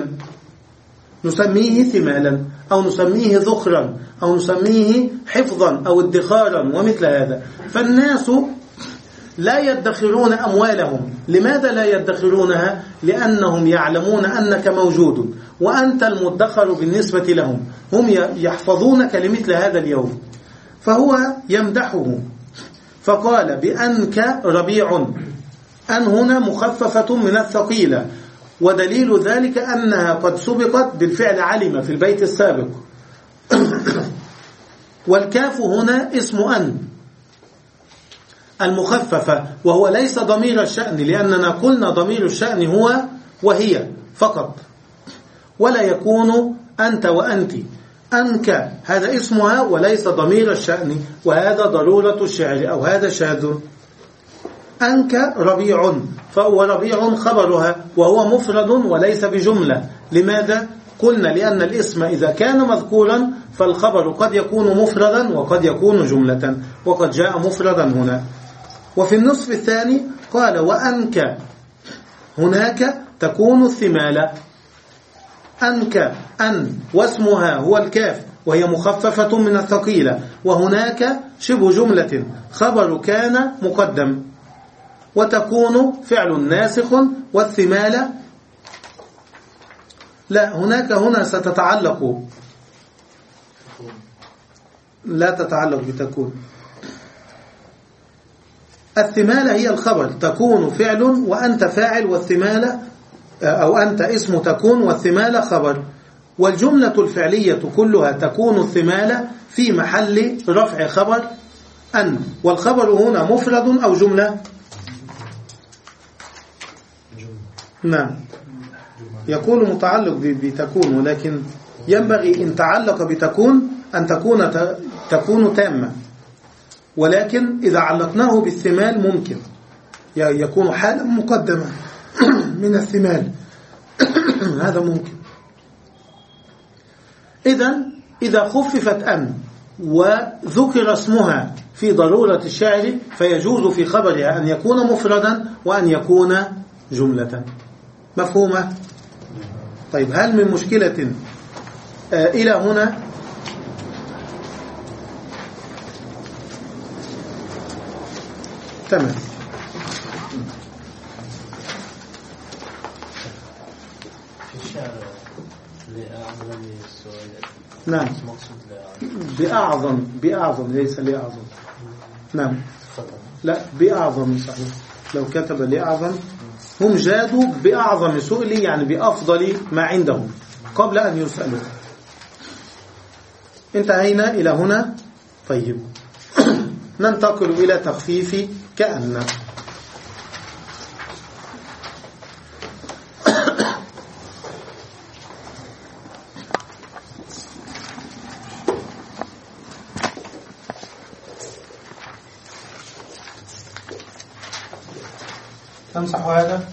نسميه ثمالا، أو نسميه ذخرا، أو نسميه حفظا أو ادخارا ومثل هذا. فالناس لا يدخرون أموالهم. لماذا لا يدخرونها؟ لأنهم يعلمون أنك موجود وأنت المدخر بالنسبة لهم، هم يحفظونك لمثل هذا اليوم. فهو يمدحه فقال: بأنك ربيع. أن هنا مخففة من الثقيلة، ودليل ذلك أنها قد سبقت بالفعل علم في البيت السابق. والكاف هنا اسم أن المخففة، وهو ليس ضمير الشأن، لأننا قلنا ضمير الشأن هو وهي فقط، ولا يكون أنت وأنت. أنك هذا اسمها وليس ضمير الشأن، وهذا ضرورة الشعر، أو هذا شاذ. أنك ربيع، فهو ربيع خبرها، وهو مفرد وليس بجملة. لماذا؟ قلنا لأن الاسم إذا كان مذكورا فالخبر قد يكون مفردا وقد يكون جملة، وقد جاء مفردا هنا. وفي النصف الثاني قال وأنك هناك تكون الثمالة. أنك أن واسمها هو الكاف وهي مخففة من الثقيلة، وهناك شبه جملة خبر كان مقدم، وتكون فعل ناسخ. والثمالة لا، هناك هنا ستتعلق، لا تتعلق بتكون. الثمالة هي الخبر، تكون فعل وأنت فاعل، والثمالة أو أنت اسم تكون والثمالة خبر. والجملة الفعلية كلها تكون الثمالة في محل رفع خبر أن. والخبر هنا مفرد أو جملة؟ نعم، يكون متعلق بتكون، ولكن ينبغي إن تعلق بتكون أن تكون تكون تامة، ولكن إذا علقناه بالثمال ممكن يكون حالا مقدمة من الثمال هذا ممكن. إذن إذا خففت أن وذكر اسمها في ضرورة الشعر فيجوز في خبرها أن يكون مفردا وأن يكون جملة. مفهومة؟ طيب، هل من مشكلة آه إلى هنا؟ تمام. في الشعر لأعظم السؤال. نعم، بأعظم بأعظم ليس لأعظم. نعم، لا بأعظم صحيح. لو كتب لأعظم هم جادوا بأعظم سؤل، يعني بأفضل ما عندهم قبل أن يسألوا. انتهينا إلى هنا. طيب، ننتقل إلى تخفيف كأن. تمسح هذا.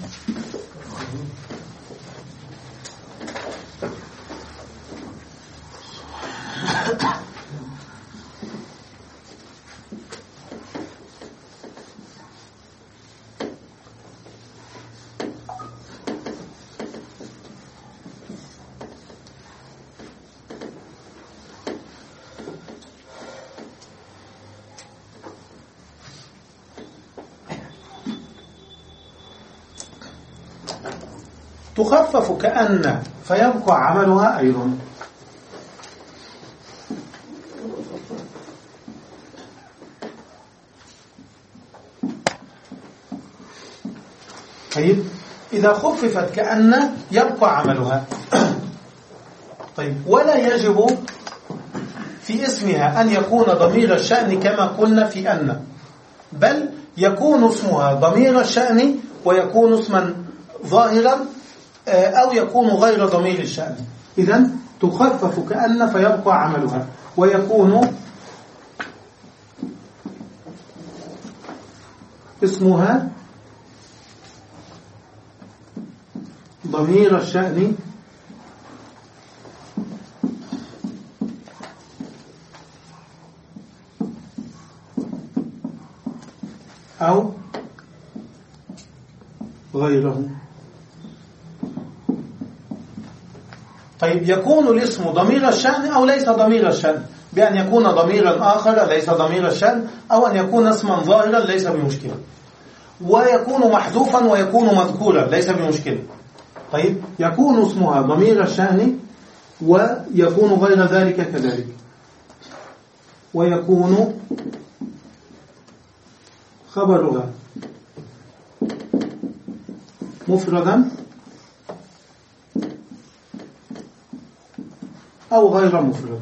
تخفف كأن فيبقى عملها أيضا. طيب، إذا خففت كأن يبقى عملها. طيب، ولا يجب في اسمها أن يكون ضمير الشأن كما قلنا في أن، بل يكون اسمها ضمير الشأن ويكون اسما ظاهرا أو يكون غير ضمير الشأن. إذن تخفف كأن فيبقى عملها، ويكون اسمها ضمير الشأن أو غيره. طيب، يكون الاسم ضمير الشأن أو ليس ضمير الشأن، بأن يكون ضميرا آخر ليس ضمير الشأن، أو أن يكون اسما ظاهرا ليس بمشكلة، ويكون محذوفا ويكون مذكورا ليس بمشكلة. طيب، يكون اسمها ضمير الشأن ويكون غير ذلك كذلك، ويكون خبرها مفردا أو غير مفرد.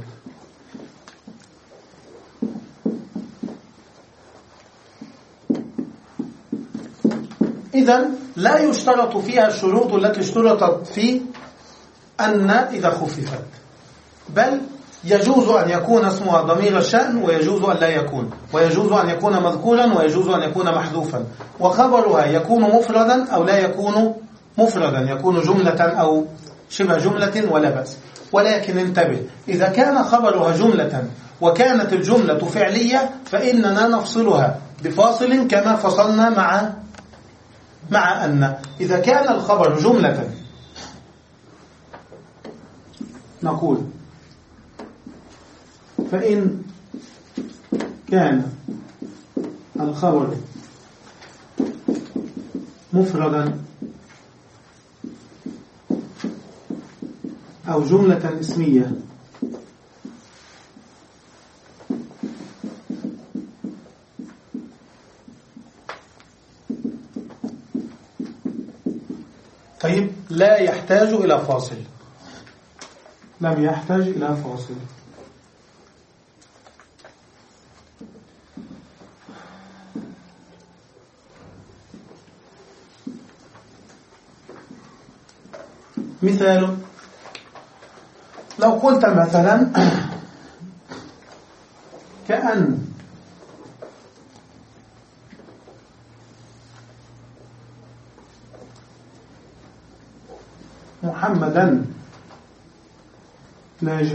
إذن لا يشترط فيها الشروط التي اشترطت في أن إذا خففت، بل يجوز أن يكون اسمها ضمير الشأن ويجوز أن لا يكون، ويجوز أن يكون مذكورا ويجوز أن يكون محذوفا، وخبرها يكون مفردا أو لا يكون مفردا، يكون جملة أو شبه جملة ولا بأس. ولكن انتبه، إذا كان خبرها جملة وكانت الجملة فعلية فإننا نفصلها بفاصل كما فصلنا مع مع أن. إذا كان الخبر جملة نقول فإن كان الخبر مفردا أو جملة اسمية طيب لا يحتاج إلى فاصل، لم يحتاج إلى فاصل. مثال، لو قلت مثلا كأن محمدا ناجح،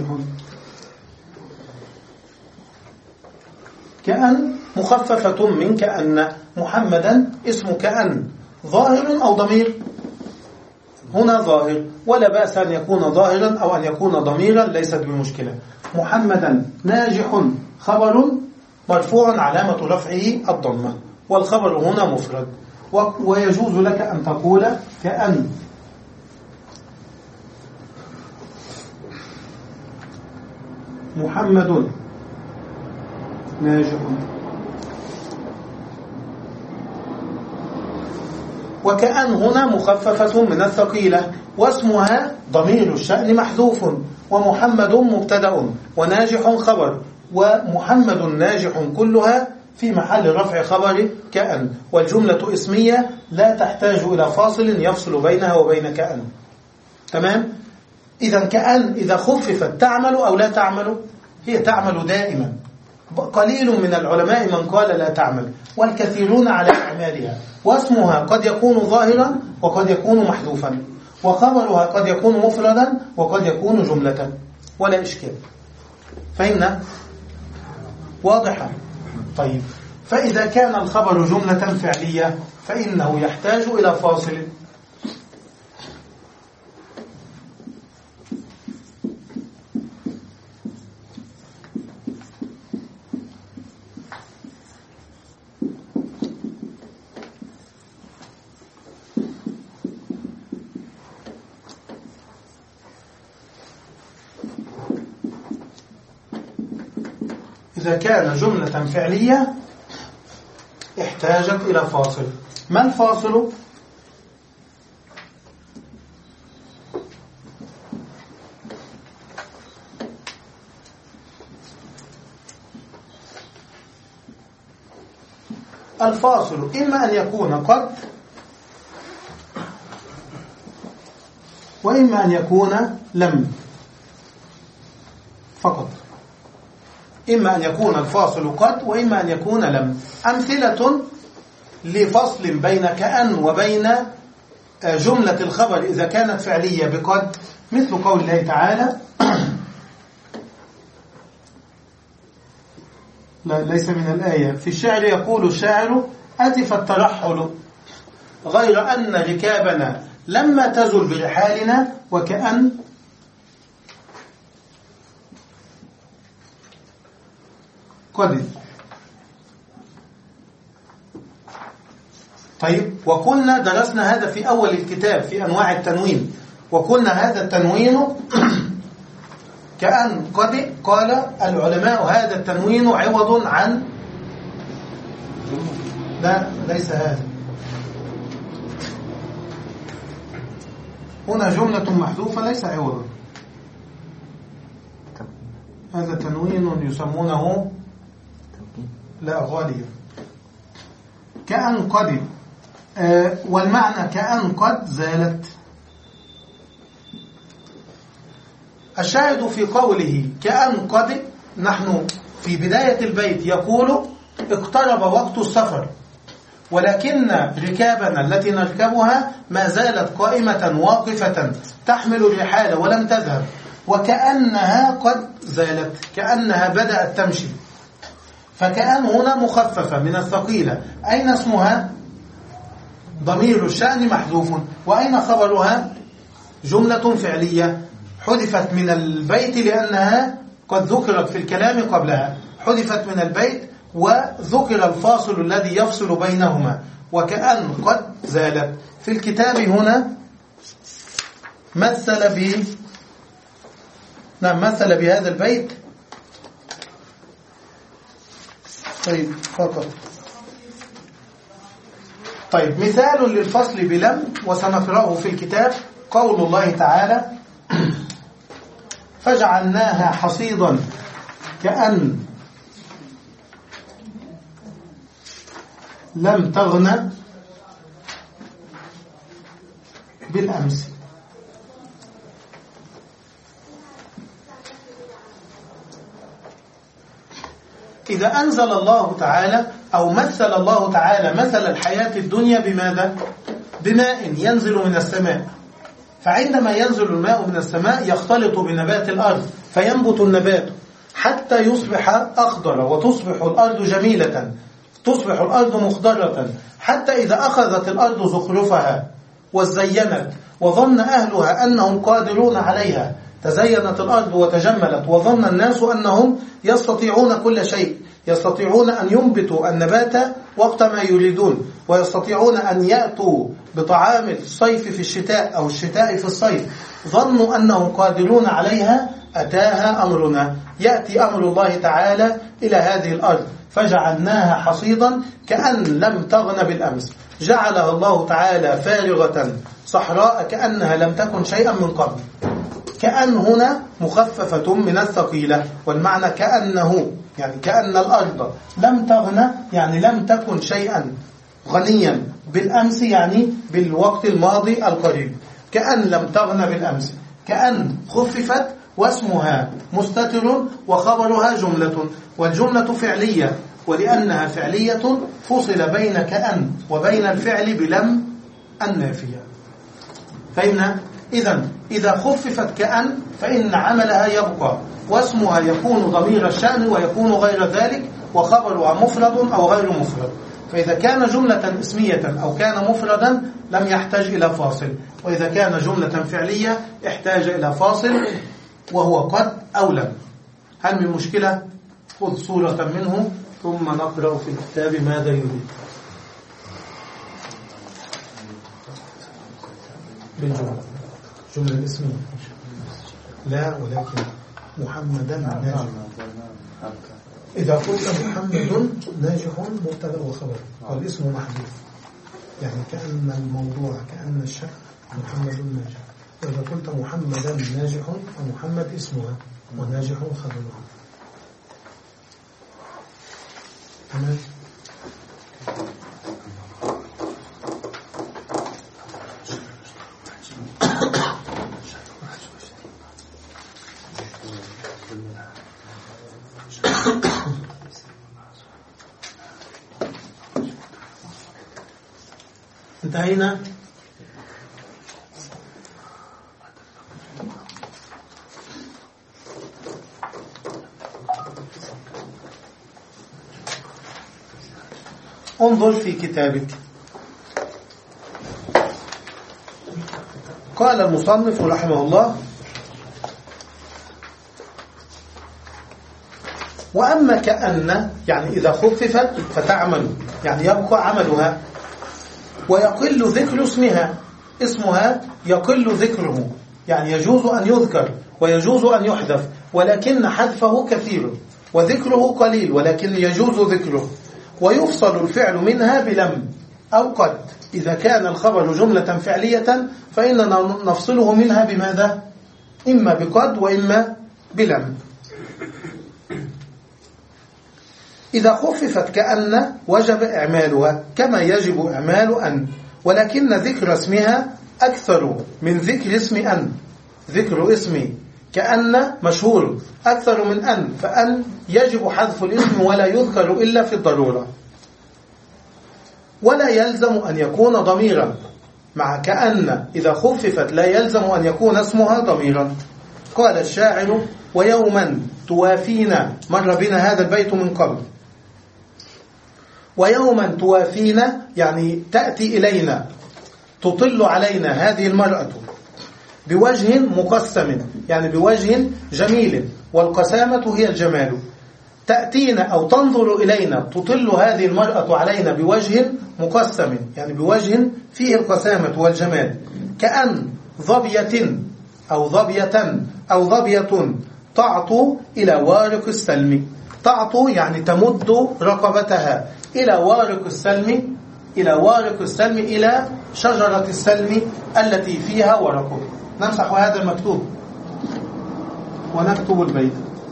كأن مخففة من كأن. محمدا اسم كأن ظاهر أو ضمير؟ هنا ظاهر، ولا بأس أن يكون ظاهرا أو أن يكون ضميرا، ليست بمشكلة. محمدا ناجح خبر مرفوع علامة رفعه الضمة، والخبر هنا مفرد. ويجوز لك أن تقول كأن محمد ناجح، وكأن هنا مخففة من الثقيلة، واسمها ضمير الشأن محذوف، ومحمد مبتدأ وناجح خبر، ومحمد ناجح كلها في محل رفع خبر كأن، والجملة اسمية لا تحتاج إلى فاصل يفصل بينها وبين كأن. تمام؟ إذا كأن إذا خففت تعمل أو لا تعمل؟ هي تعمل دائما. قليل من العلماء من قال لا تعمل، والكثيرون على إعمالها. واسمها قد يكون ظاهرا وقد يكون محذوفا، وخبرها قد يكون مفردا وقد يكون جملة، ولا إشكال. فهمنا؟ واضحة؟ طيب، فإذا كان الخبر جملة فعلية فإنه يحتاج إلى فاصل. إذا كان جملة فعلية احتاجت إلى فاصل. ما الفاصل؟ الفاصل إما أن يكون قد، وإما أن يكون لم فقط. إما أن يكون الفاصل قد وإما أن يكون لم. أمثلة لفصل بين كأن وبين جملة الخبر إذا كانت فعلية بقد، مثل قول الله تعالى لا ليس من الآية. في الشعر يقول الشاعر أتف الترحل غير أن ركابنا لما تزل برحالنا، وكأن قد. طيب، وكنا درسنا هذا في أول الكتاب في أنواع التنوين، وكنا هذا التنوين كأن قد. قال العلماء هذا التنوين عوض عن، لا ليس هذا، هنا جملة محذوفة ليس عوضا، هذا تنوين يسمونه لا غالية. كأن قد، آه والمعنى كأن قد زالت. الشاهد في قوله كأن قد، نحن في بداية البيت يقول اقترب وقت السفر، ولكن ركابنا التي نركبها ما زالت قائمة واقفة تحمل الرحال ولم تذهب، وكأنها قد زالت، كأنها بدأت تمشي. فكأن هنا مخففة من الثقيلة. أين اسمها؟ ضمير الشأن محذوف. وأين خبرها؟ جملة فعلية حذفت من البيت لأنها قد ذكرت في الكلام قبلها، حذفت من البيت وذكر الفاصل الذي يفصل بينهما، وكأن قد زالت. في الكتاب هنا مثل ب نعم مثل بهذا البيت. طيب فقط. طيب مثال للفصل بلم وسنقرأه في الكتاب قول الله تعالى: فجعلناها حصيدا كأن لم تغن بالأمس. إذا أنزل الله تعالى أو مثل الله تعالى مثل الحياة الدنيا بماذا؟ بماء ينزل من السماء، فعندما ينزل الماء من السماء يختلط بنبات الأرض فينبت النبات حتى يصبح أخضر وتصبح الأرض جميلة، تصبح الأرض مخضرة، حتى إذا أخذت الأرض زخرفها وزينت وظن أهلها أنهم قادرون عليها، تزينت الأرض وتجملت وظن الناس أنهم يستطيعون كل شيء، يستطيعون أن ينبتوا النبات وقت ما يريدون، ويستطيعون أن يأتوا بطعام الصيف في الشتاء أو الشتاء في الصيف، ظنوا أنهم قادرون عليها. أتاها أمرنا، يأتي أمر الله تعالى إلى هذه الأرض فجعلناها حصيدا كأن لم تغن بالأمس، جعلها الله تعالى فارغة صحراء كأنها لم تكن شيئا من قبل. كأن هنا مخففة من الثقيلة، والمعنى كأنه يعني كأن الأرض لم تغن يعني لم تكن شيئا غنيا بالأمس، يعني بالوقت الماضي القريب. كأن لم تغن بالأمس، كأن خففت واسمها مستتر وخبرها جملة، والجملة فعلية، ولأنها فعلية فصل بين كأن وبين الفعل بلم النافية. فإن إذن إذا خففت كأن فإن عملها يبقى، واسمها يكون ضمير الشأن ويكون غير ذلك، وخبرها مفرد أو غير مفرد. فإذا كان جملة اسمية أو كان مفردا لم يحتاج إلى فاصل، وإذا كان جملة فعلية احتاج إلى فاصل وهو قد أو لم. هل من مشكلة؟ خذ صورة منه ثم نقرأ في الكتاب ماذا يريد. بالجملة، جملة الاسمية لا، ولكن محمدا ناجح. إذا قلت محمد ناجح مبتدأ وخبر والاسم محذوف، يعني كأن الموضوع كأن الشأن محمد ناجح. وإذا قلت محمدا ناجح فمحمد اسمها وناجح خبرها. تمام. انتهينا. انظر في كتابك. قال المصنف رحمه الله: وأما كأن يعني إذا خففت فتعمل، يعني يبقى عملها ويقل ذكر اسمها، اسمها يقل ذكره، يعني يجوز أن يذكر ويجوز أن يحذف، ولكن حذفه كثير وذكره قليل، ولكن يجوز ذكره. ويفصل الفعل منها بلم أو قد. إذا كان الخبر جملة فعلية فإننا نفصله منها بماذا؟ إما بقد وإما بلم. إذا خففت كأن وجب إعمالها كما يجب إعمال أن، ولكن ذكر اسمها أكثر من ذكر اسم أن. ذكر اسم كأن مشهور أكثر من أن، فأن يجب حذف الاسم ولا يذكر إلا في الضرورة. ولا يلزم أن يكون ضميرا، مع كأن إذا خففت لا يلزم أن يكون اسمها ضميرا. قال الشاعر: ويوما توافينا، مر بنا هذا البيت من قبل، ويوما توافينا يعني تأتي إلينا تطل علينا هذه المرأة بوجه مقسم يعني بوجه جميل، والقسامة هي الجمال. تأتينا أو تنظر إلينا تطل هذه المرأة علينا بوجه مقسم يعني بوجه فيه القسامة والجمال، كأن ظبية أو ظبية أو ظبية تعطو إلى وارق السلم. تعطو يعني تمد رقبتها إلى وارق السلم، إلى وارق السلم، إلى شجرة السلم التي فيها ورقه. نمسح هذا المكتوب ونكتب البيت.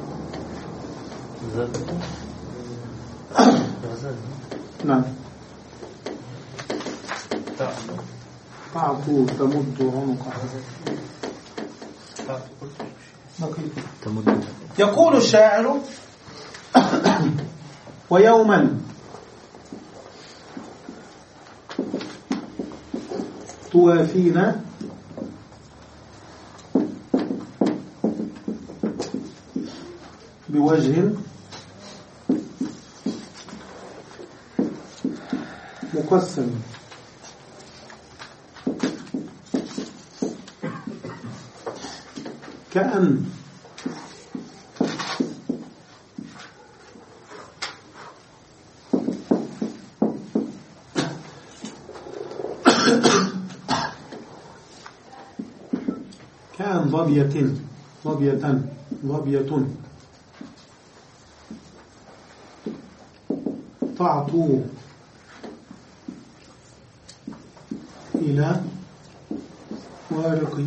نعم. تعطو تمد عنقها. يقول الشاعر: ويوما توافينا بوجه مقسم كأن كأن ظبية ظبية ظبية تعطو إلى وارق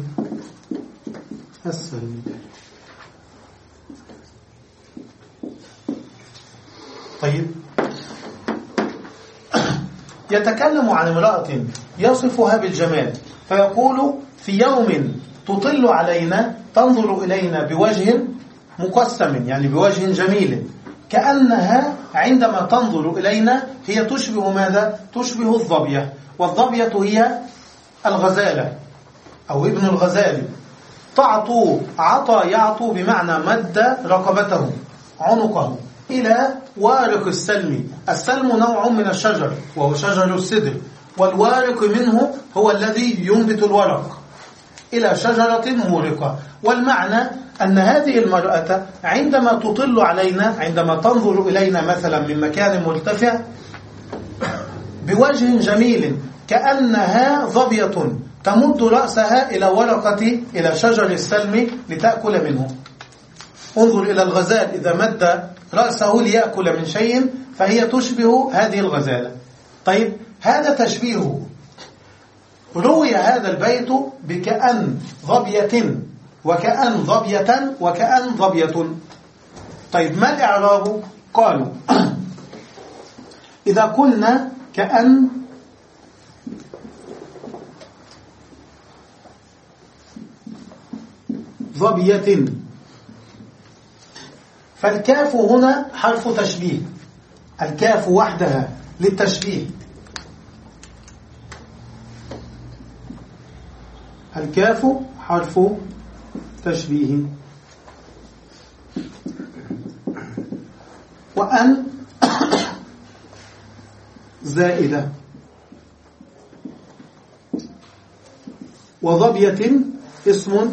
السلم. طيب، يتكلم عن امرأة يصفها بالجمال فيقول: في يوم تطل علينا، تنظر إلينا بوجه مقسم يعني بوجه جميل، كأنها عندما تنظر إلينا هي تشبه ماذا؟ تشبه الظبية، والظبية هي الغزالة أو ابن الغزال. تعطو، عطى يعطو بمعنى مد رقبته عنقه إلى وارق السلم. السلم نوع من الشجر وهو شجر السدر، والوارق منه هو الذي ينبت الورق، إلى شجرة مورقة. والمعنى أن هذه المرأة عندما تطل علينا، عندما تنظر إلينا مثلا من مكان مرتفع بوجه جميل، كأنها ظبية تمد رأسها إلى ورقة إلى شجر السلم لتأكل منه. انظر إلى الغزال إذا مد رأسه ليأكل من شيء فهي تشبه هذه الغزالة. طيب، هذا تشبيه. روي هذا البيت بكأن ظبية وكأن ظبية وكأن ظبية. طيب، ما الإعراب؟ قالوا: إذا قلنا كأن ظبية فالكاف هنا حرف تشبيه، الكاف وحدها للتشبيه، الكاف حرف تشبيه. وأن زائدة، وظبية اسم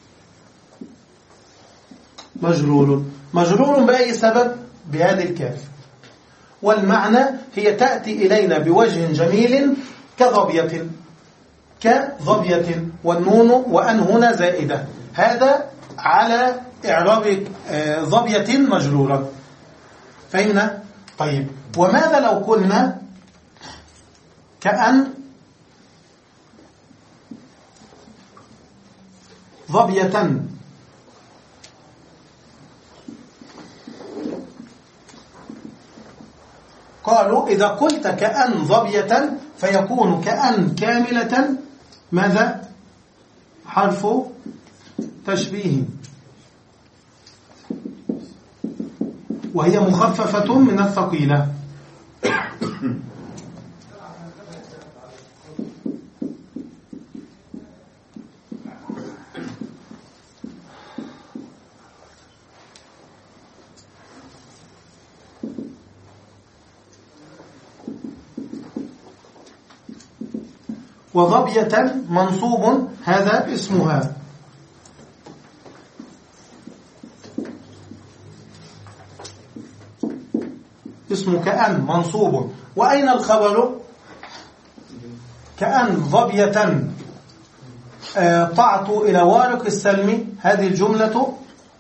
مجرور. مجرور بأي سبب؟ بهذه الكاف. والمعنى هي تأتي إلينا بوجه جميل كظبية، كظبية، والنون وأن هنا زائدة. هذا على إعراب ظبية مجرورة. فهمنا؟ طيب، وماذا لو قلنا كأن ظبية؟ قالوا: إذا قلت كأن ظبية فيكون كأن كاملة ماذا؟ حرف تشبيه، وهي مخففة من الثقيلة. وظبية منصوب هذا اسمها. اسم كأن منصوب. وأين الخبر؟ كأن ظبية طعت إلى وارق السلم، هذه الجملة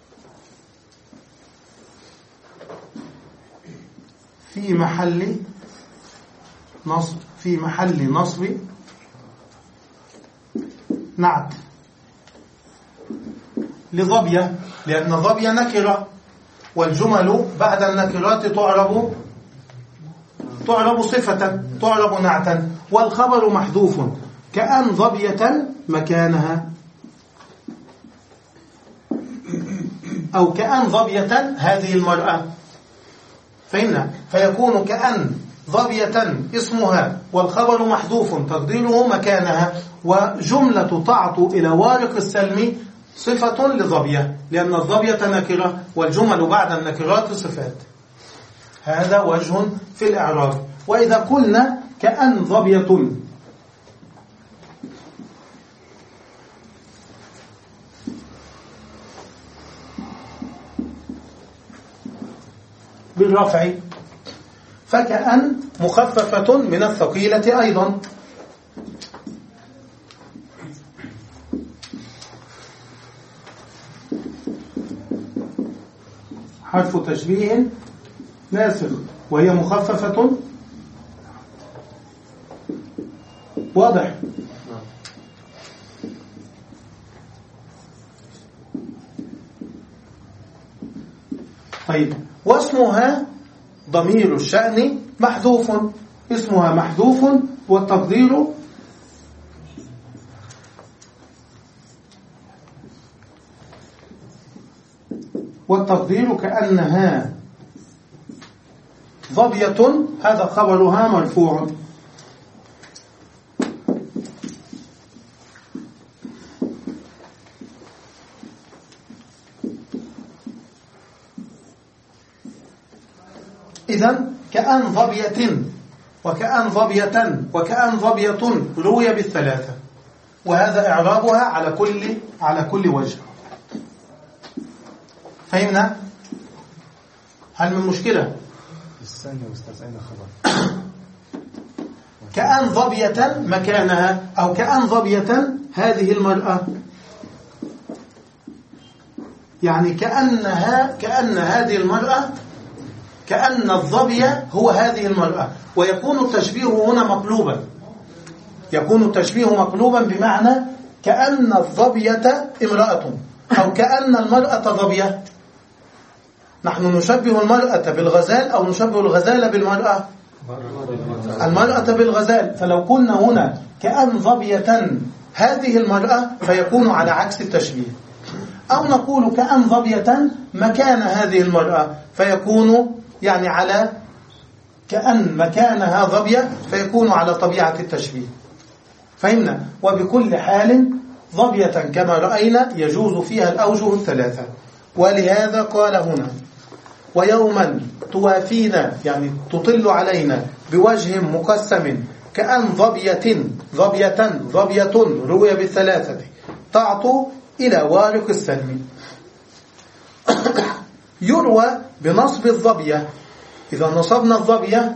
في محل نصب في محل نصب نعت لظبية، لأن ظبية نكرة، والجمل بعد النكرات تعرب تعرب صفة، تعرب نعتا، والخبر محذوف. كأن ظبية مكانها، أو كأن ظبية هذه المرأة، فهمنا؟ فيكون كأن ظبية اسمها والخبر محذوف تقديره مكانها، وجملة تعط إلى وارق السلم صفة لظبية، لأن الظبية نكرة والجمل بعد النكرات صفات. هذا وجه في الإعراب. وإذا قلنا كأن ظبية بالرفع، فكأن مخففة من الثقيلة أيضا. حرف تشبيه ناسخ، وهي مخففة. واضح؟ طيب، واسمها ضمير الشأن محذوف، اسمها محذوف، والتقدير والتقدير كأنها ظبية، هذا خبرها مرفوع. إذن كأن ظبية وكأن ظبية وكأن ظبية روي بالثلاثة، وهذا إعرابها على كل على كل وجه. فهمنا؟ هل من مشكلة؟ كأن ظبية مكانها، أو كأن ظبية هذه المرأة، يعني كأنها كأن هذه المرأة، كأن الظبية هو هذه المرأة. ويكون التشبيه هنا مقلوبا، يكون التشبيه مقلوبا بمعنى كأن الظبية امرأة، أو كأن المرأة ظبية. نحن نشبه المرأة بالغزال، أو نشبه الغزال بالمرأة؟ المرأة بالغزال. فلو قلنا هنا كأن ظبية هذه المرأة، فيكون على عكس التشبيه. أو نقول كأن ظبية مكان هذه المرأة، فيكون يعني على كأن مكانها ظبية، فيكون على طبيعة التشبيه. فهمنا؟ وبكل حال ظبية كما رأينا يجوز فيها الأوجه الثلاثة. ولهذا قال هنا: ويوما توافينا، يعني تطل علينا بوجه مقسم، كأن ظبية ظبية ظبية روي بالثلاثة تعطو إلى وارق السلم. يروى بنصب الظبية. إذا نصبنا الظبية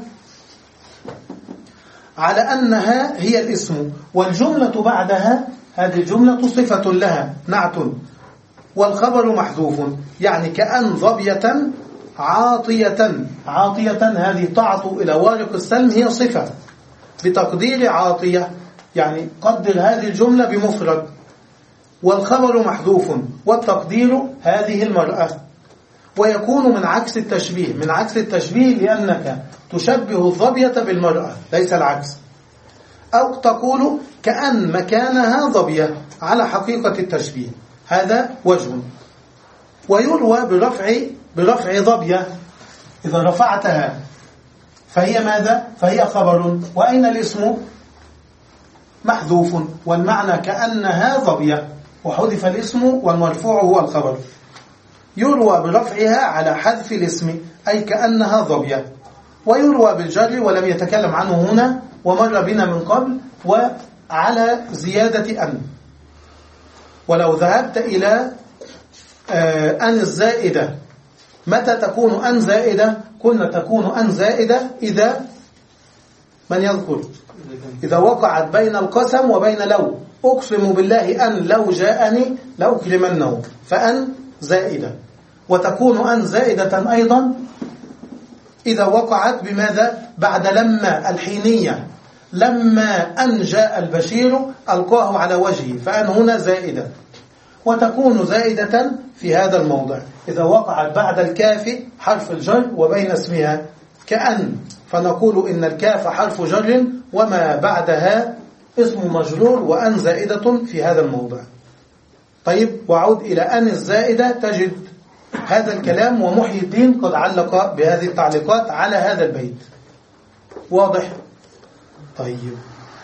على أنها هي الاسم، والجملة بعدها هذه الجملة صفة لها نعت، والخبر محذوف، يعني كأن ظبية عاطية. عاطية هذه تعطو إلى وارق السلم، هي صفة بتقدير عاطية، يعني قدر هذه الجملة بمفرد، والخبر محذوف، والتقدير هذه المرأة. ويكون من عكس التشبيه، من عكس التشبيه لأنك تشبه الظبية بالمرأة، ليس العكس. أو تقول كأن مكانها ظبية على حقيقة التشبيه، هذا وجه. ويروى برفع برفع ظبية، إذا رفعتها فهي ماذا؟ فهي خبر. وأين الاسم؟ محذوف، والمعنى كأنها ظبية، وحذف الاسم والمرفوع هو الخبر. يروى برفعها على حذف الاسم، أي كأنها ظبية. ويروى بالجر، ولم يتكلم عنه هنا ومر بنا من قبل، على زيادة أن. ولو ذهبت إلى أن الزائدة، متى تكون أن زائدة؟ كنا تكون أن زائدة إذا، من يذكر؟ إذا وقعت بين القسم وبين لو. أقسم بالله أن لو جاءني لأكرمنه، فأن زائدة. وتكون أن زائدة أيضا إذا وقعت بماذا؟ بعد لما الحينية، لما أن جاء البشير ألقاه على وجهه، فأن هنا زائدة. وتكون زائدة في هذا الموضع إذا وقعت بعد الكاف حرف الجر وبين اسمها كأن، فنقول إن الكاف حرف جر وما بعدها اسم مجرور، وأن زائدة في هذا الموضع. طيب، وعود إلى أن الزائدة تجد هذا الكلام، ومحي الدين قد علق بهذه التعليقات على هذا البيت. واضح؟ طيب،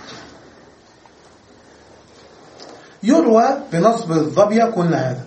يروى بنصب الظبية قلنا هذا.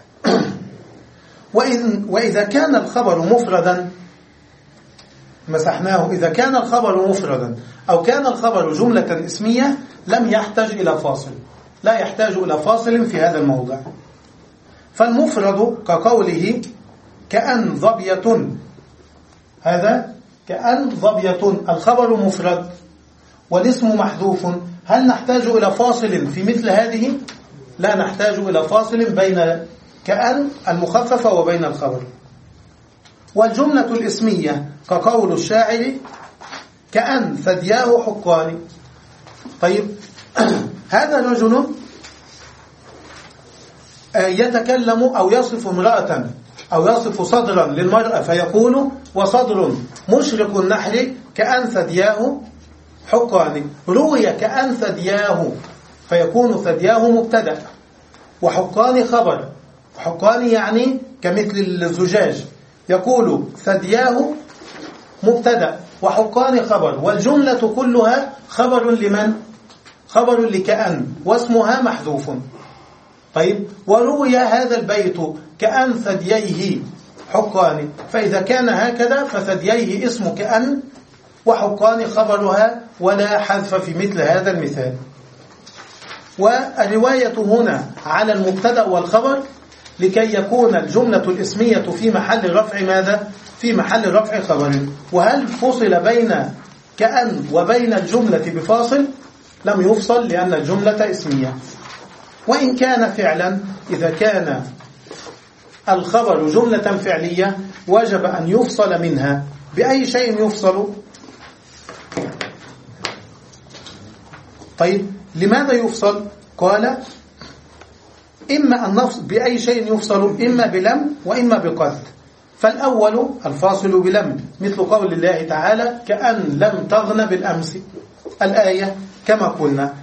وإذا كان الخبر مفردا مسحناه. إذا كان الخبر مفردا أو كان الخبر جملة اسمية لم يحتاج إلى فاصل، لا يحتاج إلى فاصل في هذا الموضع. فالمفرد كقوله كأن ظبية، هذا كأن ظبية الخبر مفرد والاسم محذوف، هل نحتاج إلى فاصل في مثل هذه؟ لا نحتاج إلى فاصل بين كأن المخففة وبين الخبر. والجملة الاسمية كقول الشاعر كأن ثدياه حقان. طيب، هذا رجل يتكلم أو يصف امرأة أو يصف صدرا للمرأة فيقول وصدر مشرق النحر كأن ثدياه حقان. روي كأن ثدياه فيكون ثدياه مبتدأ وحقان خبر. حقان يعني كمثل الزجاج، يقول ثدياه مبتدأ وحقان خبر، والجملة كلها خبر لمن؟ خبر لكأن واسمها محذوف. طيب، وروي هذا البيت كأن ثدييه حقان، فإذا كان هكذا فثدييه اسم كأن وحقان خبرها، ولا حذف في مثل هذا المثال. والرواية هنا على المبتدأ والخبر لكي يكون الجملة الاسمية في محل رفع ماذا؟ في محل رفع خبر. وهل فصل بين كأن وبين الجملة بفاصل؟ لم يفصل لأن الجملة اسمية. وإن كان فعلا، إذا كان الخبر جملة فعلية وجب أن يفصل منها. بأي شيء يفصل؟ طيب، لماذا يفصل؟ قال إما أن نفصل بأي شيء يفصل، إما بلم وإما بقد. فالأول الفاصل بلم، مثل قول الله تعالى كأن لم تغن بالأمس الآية كما قلنا.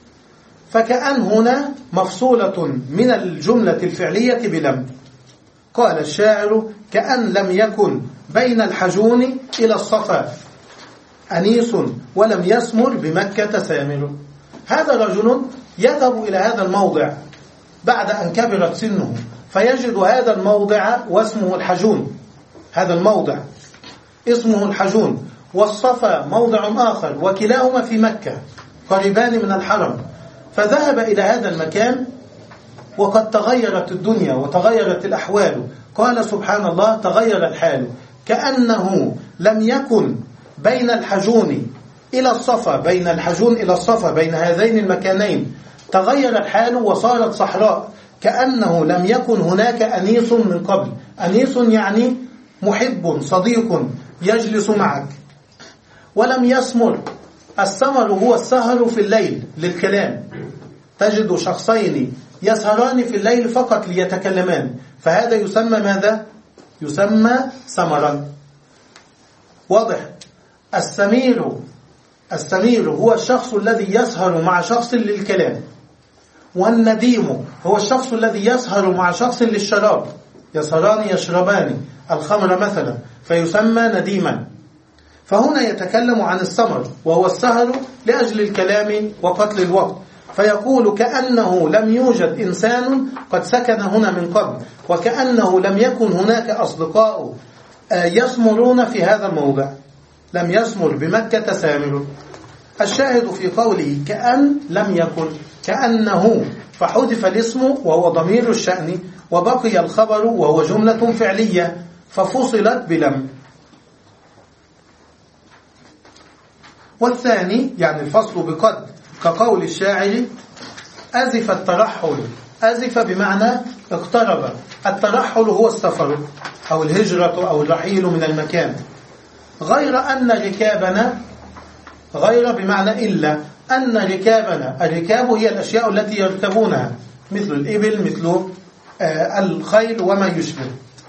فكأن هنا مفصولة من الجملة الفعلية بلم. قال الشاعر كأن لم يكن بين الحجون إلى الصفا أنيس ولم يسمر بمكة سامر. هذا رجل يذهب إلى هذا الموضع بعد أن كبرت سنه فيجد هذا الموضع واسمه الحجون، هذا الموضع اسمه الحجون، والصفا موضع آخر، وكلاهما في مكة قريبان من الحرم. فذهب إلى هذا المكان وقد تغيرت الدنيا وتغيرت الأحوال. قال سبحان الله تغير الحال، كأنه لم يكن بين الحجون إلى الصفا، بين الحجون إلى الصفا، بين هذين المكانين تغير الحال وصارت صحراء، كأنه لم يكن هناك أنيس من قبل. أنيس يعني محب صديق يجلس معك. ولم يسمر، السمر هو السهر في الليل للكلام، تجد شخصين يسهران في الليل فقط ليتكلمان، فهذا يسمى ماذا؟ يسمى سمرا. واضح؟ السمير السمير هو الشخص الذي يسهر مع شخص للكلام، والنديم هو الشخص الذي يسهر مع شخص للشراب، يسهران يشربان الخمر مثلا فيسمى نديما. فهنا يتكلم عن السمر وهو السهر لأجل الكلام وقتل الوقت، فيقول كأنه لم يوجد إنسان قد سكن هنا من قبل، وكأنه لم يكن هناك أصدقاء يسمرون في هذا الموضع، لم يسمر بمكة سامر. الشاهد في قوله كأن لم يكن كأنه، فحذف الاسم وهو ضمير الشأن، وبقي الخبر وهو جملة فعلية ففصلت بلم. والثاني يعني الفصل بقد كقول الشاعر أزف الترحل. أزف بمعنى اقترب. الترحل هو السفر أو الهجرة أو الرحيل من المكان. غير أن ركابنا، غير بمعنى إلا، أن ركابنا، الركاب هي الأشياء التي يركبونها مثل الإبل مثل آه الخيل وما يشبه.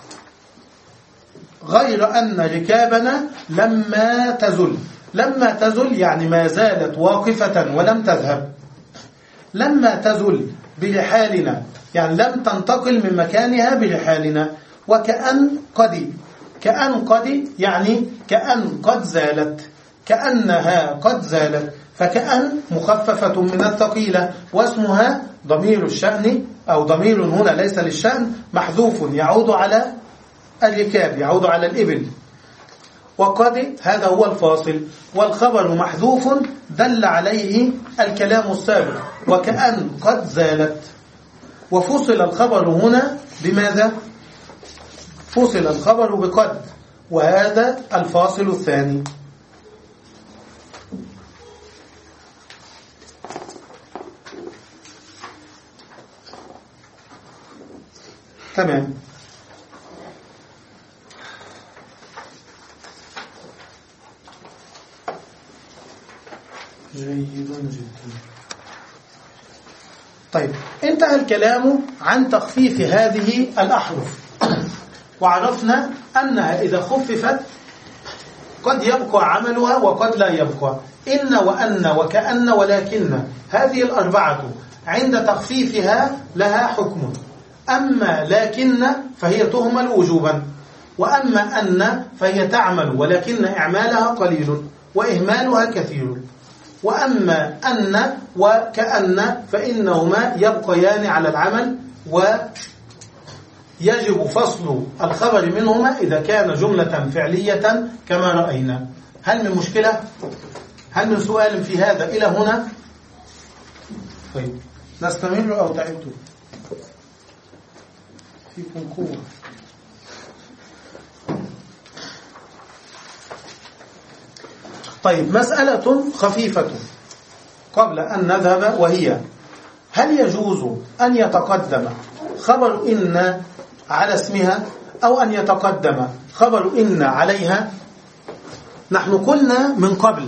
غير أن ركابنا لما تزل. لما تزل يعني ما زالت واقفة ولم تذهب. لما تزل برحالنا يعني لم تنتقل من مكانها برحالنا. وكأن قد، كأن قد يعني كأن قد زالت، كأنها قد زالت. فكأن مخففة من الثقيلة، واسمها ضمير الشأن أو ضمير هنا ليس للشأن محذوف يعود على الركاب، يعود على الإبل. وقد هذا هو الفاصل، والخبر محذوف دل عليه الكلام السابق وكأن قد زالت. وفصل الخبر هنا بماذا؟ فصل الخبر بقد، وهذا الفاصل الثاني. تمام. جيد جدا. طيب انتهى الكلام عن تخفيف هذه الأحرف، وعرفنا أنها إذا خففت قد يبقى عملها وقد لا يبقى. إن وأن وكأن ولكن، هذه الأربعة عند تخفيفها لها حكم. أما لكن فهي تهمل وجوبا، وأما أن فهي تعمل ولكن إعمالها قليل وإهمالها كثير. وأما أن وكأن فإنهما يبقيان على العمل، ويجب فصل الخبر منهما إذا كان جملة فعلية كما رأينا. هل من مشكلة؟ هل من سؤال في هذا إلى هنا؟ طيب نستمر أو تعبتوا؟ فيكم قوة. طيب مسألة خفيفة قبل أن نذهب، وهي هل يجوز أن يتقدم خبر إن على اسمها أو أن يتقدم خبر إن عليها؟ نحن قلنا من قبل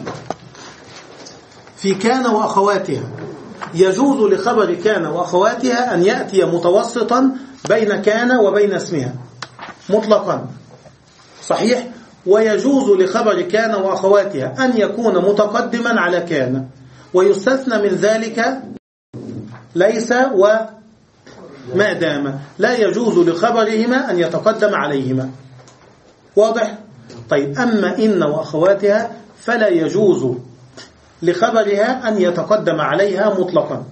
في كان وأخواتها يجوز لخبر كان وأخواتها أن يأتي متوسطا بين كان وبين اسمها مطلقا، صحيح؟ ويجوز لخبر كان وأخواتها أن يكون متقدما على كان، ويستثنى من ذلك ليس وما دام، لا يجوز لخبرهما أن يتقدم عليهما. واضح؟ طيب أما إن وأخواتها فلا يجوز لخبرها أن يتقدم عليها مطلقا.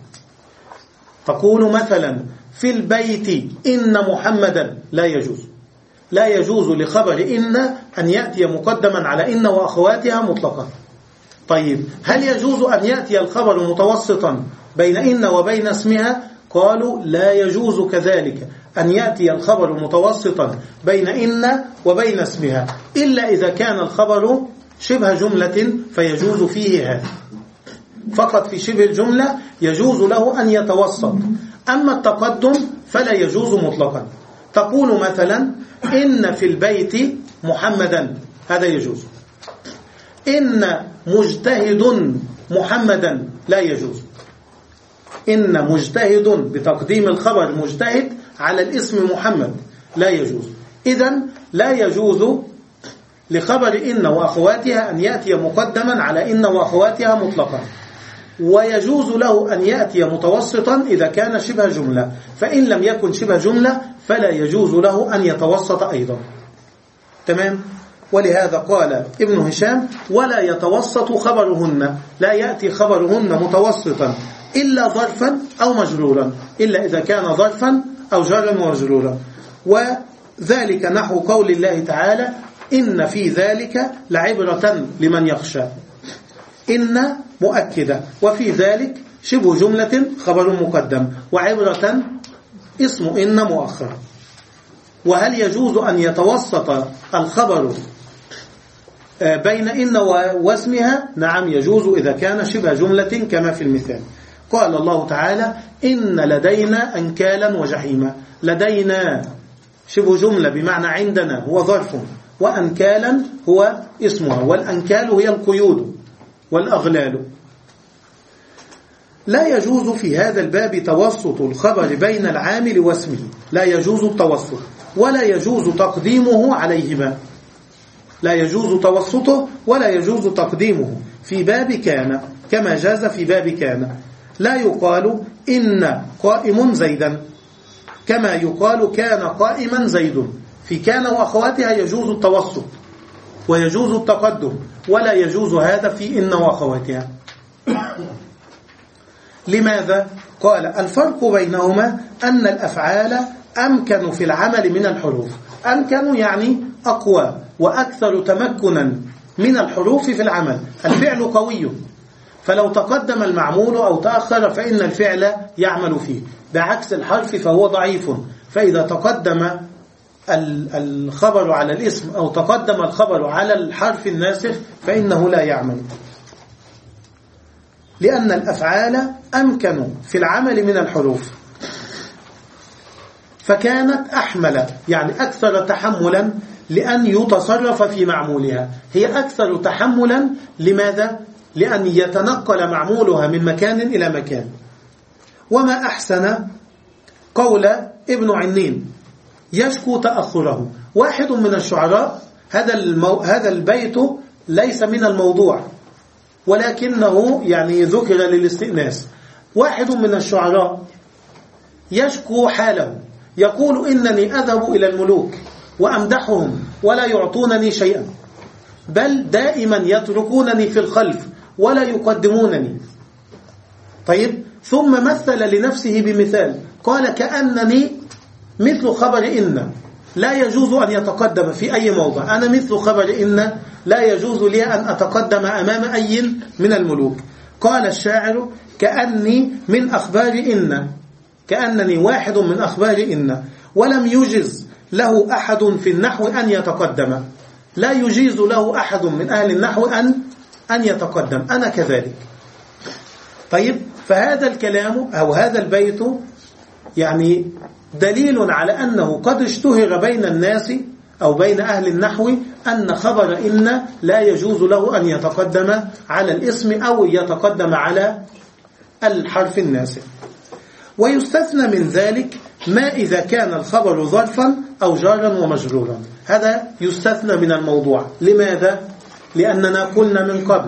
تقول مثلا في البيت إن محمدا، لا يجوز، لا يجوز لخبر إن أن يأتي مقدما على إن وأخواتها مطلقا. طيب هل يجوز أن يأتي الخبر متوسطا بين إن وبين اسمها؟ قالوا لا يجوز كذلك أن يأتي الخبر متوسطا بين إن وبين اسمها، إلا إذا كان الخبر شبه جملة فيجوز فيه هذا. فقط في شبه الجملة يجوز له أن يتوسط، أما التقدم فلا يجوز مطلقا. تقول مثلا إن في البيت محمدا، هذا يجوز. إن مجتهد محمدا، لا يجوز. إن مجتهد بتقديم الخبر مجتهد على الاسم محمد، لا يجوز. إذن لا يجوز لخبر إن وأخواتها أن يأتي مقدما على إن وأخواتها مطلقا، ويجوز له أن يأتي متوسطا إذا كان شبه جملة، فإن لم يكن شبه جملة فلا يجوز له أن يتوسط أيضا. تمام؟ ولهذا قال ابن هشام ولا يتوسط خبرهن، لا يأتي خبرهن متوسطا إلا ظرفا أو مجرورا، إلا إذا كان ظرفا أو جرا ومجرورا. وذلك نحو قول الله تعالى إن في ذلك لعبرة لمن يخشى. إن مؤكدة، وفي ذلك شبه جملة خبر مقدم، وعبرة اسم إن مؤخر. وهل يجوز أن يتوسط الخبر بين إن واسمها؟ نعم يجوز إذا كان شبه جملة كما في المثال. قال الله تعالى إن لدينا أنكالا وجحيما. لدينا شبه جملة بمعنى عندنا هو ظرف، وأنكالا هو اسمها، والأنكال هي القيود والأغلال. لا يجوز في هذا الباب توسط الخبر بين العامل واسمه، لا يجوز التوسط ولا يجوز تقديمه عليهما، لا يجوز توسطه ولا يجوز تقديمه في باب كان كما جاز في باب كان. لا يقال إن قائم زيدا كما يقال كان قائما زيد. في كان وأخواتها يجوز التوسط ويجوز التقدم، ولا يجوز هذا في إن وأخواتها. لماذا؟ قال الفرق بينهما أن الأفعال أمكن في العمل من الحروف. أمكن يعني أقوى وأكثر تمكنا من الحروف في العمل. الفعل قوي، فلو تقدم المعمول أو تأخر فإن الفعل يعمل فيه، بعكس الحرف فهو ضعيف، فإذا تقدم الخبر على الاسم أو تقدم الخبر على الحرف الناسخ فإنه لا يعمل. لأن الأفعال أمكن في العمل من الحروف، فكانت أحمل يعني أكثر تحملا لأن يتصرف في معمولها. هي أكثر تحملا لماذا؟ لأن يتنقل معمولها من مكان إلى مكان. وما أحسن قول ابن عنين يشكو تأخره. واحد من الشعراء، هذا المو... هذا البيت ليس من الموضوع ولكنه يعني ذكر للاستئناس. واحد من الشعراء يشكو حاله، يقول إنني أذهب إلى الملوك وأمدحهم ولا يعطونني شيئا، بل دائما يتركونني في الخلف ولا يقدمونني. طيب، ثم مثل لنفسه بمثال قال كأنني مثل خبر إن لا يجوز أن يتقدم في أي موضع. أنا مثل خبر إن لا يجوز لي أن أتقدم أمام أي من الملوك. قال الشاعر كأني من أخبار إن، كأنني واحد من أخبار إن، ولم يجز له أحد في النحو أن يتقدم. لا يجيز له أحد من أهل النحو أن أن يتقدم، أنا كذلك. طيب، فهذا الكلام أو هذا البيت يعني دليل على أنه قد اشتهر بين الناس أو بين أهل النحو أن خبر إن لا يجوز له أن يتقدم على الاسم أو يتقدم على الحرف الناسخ. ويستثنى من ذلك ما إذا كان الخبر ظرفا أو جارا ومجرورا. هذا يستثنى من الموضوع. لماذا؟ لأننا قلنا من قبل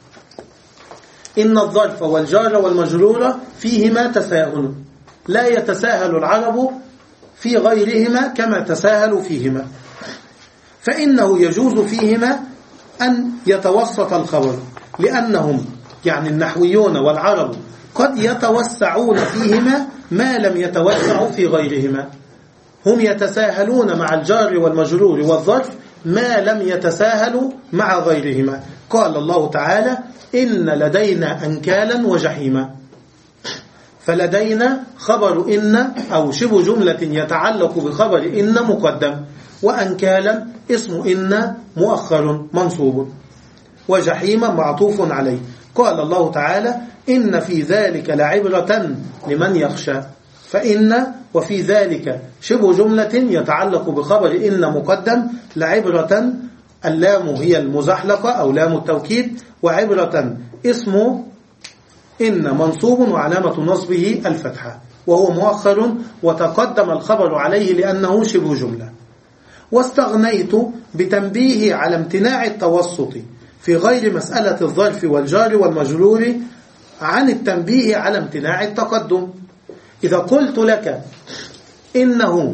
إن الظرف والجار والمجرور فيهما تساهل، لا يتساهل العرب في غيرهما كما تساهلوا فيهما، فإنه يجوز فيهما أن يتوسط الخبر، لأنهم يعني النحويون والعرب قد يتوسعون فيهما ما لم يتوسعوا في غيرهما. هم يتساهلون مع الجار والمجرور والظرف ما لم يتساهلوا مع غيرهما. قال الله تعالى إن لدينا أنكالا وجحيما، فلدينا خبر إن أو شبه جملة يتعلق بخبر إن مقدم، وأنكالا اسم إن مؤخر منصوب، وجحيما معطوف عليه. قال الله تعالى إن في ذلك لعبرة لمن يخشى، فإن وفي ذلك شبه جملة يتعلق بخبر إن مقدم، لعبرة اللام هي المزحلقة أو لام التوكيد، وعبرة اسم إن منصوب وعلامة نصبه الفتحة وهو مؤخر، وتقدم الخبر عليه لأنه شبه جملة. واستغنيت بتنبيه على امتناع التوسط في غير مسألة الظرف والجار والمجرور عن التنبيه على امتناع التقدم. إذا قلت لك إنه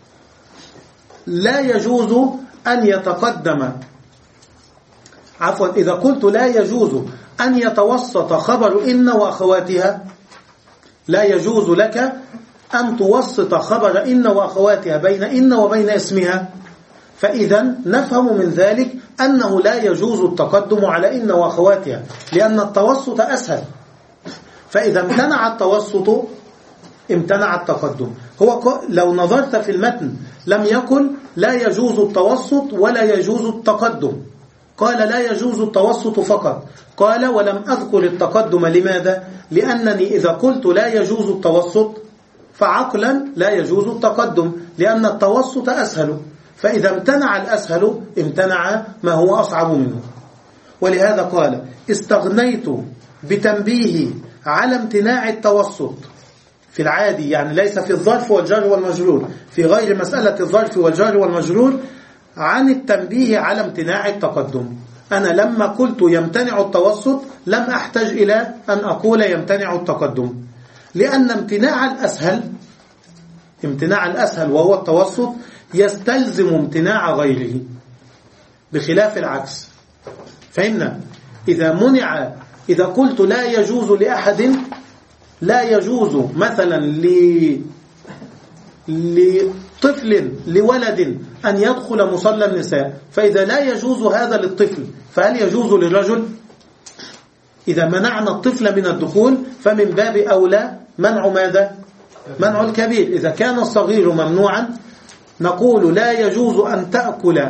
لا يجوز أن يتقدم عفوا إذا قلت لا يجوز أن يتوسط خبر إن وأخواتها، لا يجوز لك أن توسط خبر إن وأخواتها بين إن وبين اسمها، فإذا نفهم من ذلك أنه لا يجوز التقدم على إن وأخواتها، لأن التوسط أسهل. فإذا امتنع التوسط امتنع التقدم. هو لو نظرت في المتن لم يقل لا يجوز التوسط ولا يجوز التقدم، قال لا يجوز التوسط فقط. قال ولم أذكر التقدم. لماذا؟ لأنني إذا قلت لا يجوز التوسط فعقلا لا يجوز التقدم، لأن التوسط أسهل. فإذا امتنع الأسهل امتنع ما هو أصعب منه. ولهذا قال استغنيت بتنبيه على امتناع التوسط في العادي، يعني ليس في الظرف والجر والمجرور، في غير مسألة الظرف والجر والمجرور، عن التنبيه على امتناع التقدم. أنا لما قلت يمتنع التوسط لم أحتاج إلى أن أقول يمتنع التقدم، لأن امتناع الأسهل امتناع الأسهل وهو التوسط يستلزم امتناع غيره، بخلاف العكس. فهمنا؟ إذا منع إذا قلت لا يجوز لأحد، لا يجوز مثلا ل لطفل لولد أن يدخل مصلى النساء، فإذا لا يجوز هذا للطفل فهل يجوز للرجل؟ إذا منعنا الطفل من الدخول فمن باب أولى منع ماذا؟ منع الكبير. إذا كان الصغير ممنوعا نقول لا يجوز أن تأكل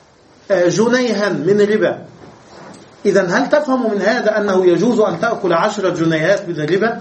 جنيها من ربا. إذا هل تفهم من هذا أنه يجوز أن تأكل عشرة جنيهات من الربا؟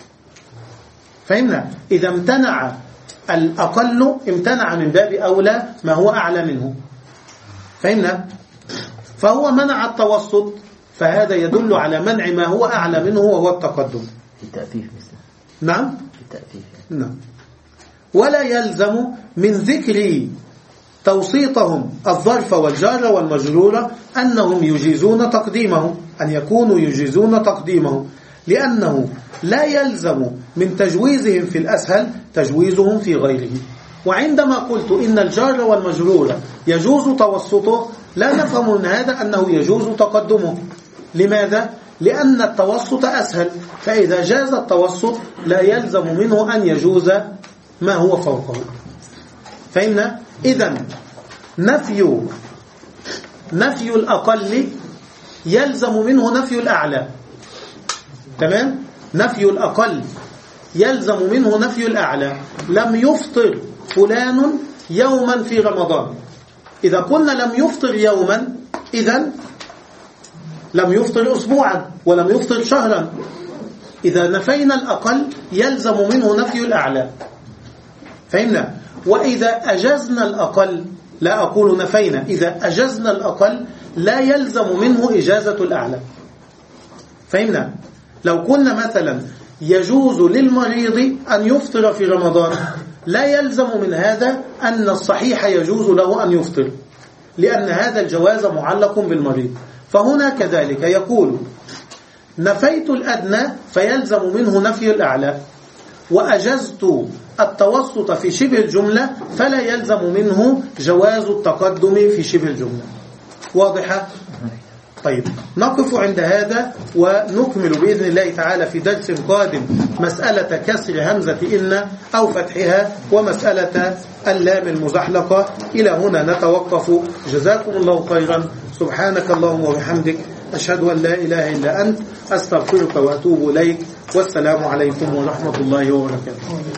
فهمنا؟ إذا امتنع الأقل امتنع من باب أولى ما هو أعلى منه. فهمنا؟ فهو منع التوسط، فهذا يدل على منع ما هو أعلى منه وهو التقدم. في التأفيف مثلا. نعم؟ في التأفيف. نعم. ولا يلزم من ذكر توسيطهم الظرف والجار والمجرور أنهم يجيزون تقديمه، أن يكونوا يجيزون تقديمه، لأنه لا يلزم من تجويزهم في الأسهل تجويزهم في غيره. وعندما قلت إن الجار والمجرور يجوز توسطه لا نفهم من هذا أنه يجوز تقدمه. لماذا؟ لأن التوسط أسهل، فإذا جاز التوسط لا يلزم منه أن يجوز ما هو فوقه. فإن إذن نفي نفي الأقل يلزم منه نفي الأعلى. تمام؟ نفي الأقل يلزم منه نفي الأعلى. لم يفطر فلان يوما في رمضان، إذا قلنا لم يفطر يوما إذن لم يفطر أسبوعا ولم يفطر شهرا. إذا نفينا الأقل يلزم منه نفي الأعلى. فهمنا؟ وإذا أجزنا الأقل، لا أقول نفينا، إذا أجزنا الأقل لا يلزم منه إجازة الأعلى. فهمنا؟ لو قلنا مثلا يجوز للمريض أن يفطر في رمضان لا يلزم من هذا أن الصحيح يجوز له أن يفطر، لأن هذا الجواز معلق بالمريض. فهنا كذلك يقول نفيت الأدنى فيلزم منه نفي الأعلى، وأجزت التوسط في شبه الجملة فلا يلزم منه جواز التقدم في شبه الجملة. واضحة؟ طيب نقف عند هذا ونكمل بإذن الله تعالى في درس قادم مسألة كسر همزة إن أو فتحها ومسألة اللام المزحلقة. إلى هنا نتوقف. جزاكم الله خيرا. سبحانك اللهم وبحمدك أشهد أن لا إله إلا أنت أستغفرك وأتوب إليك. والسلام عليكم ورحمة الله وبركاته.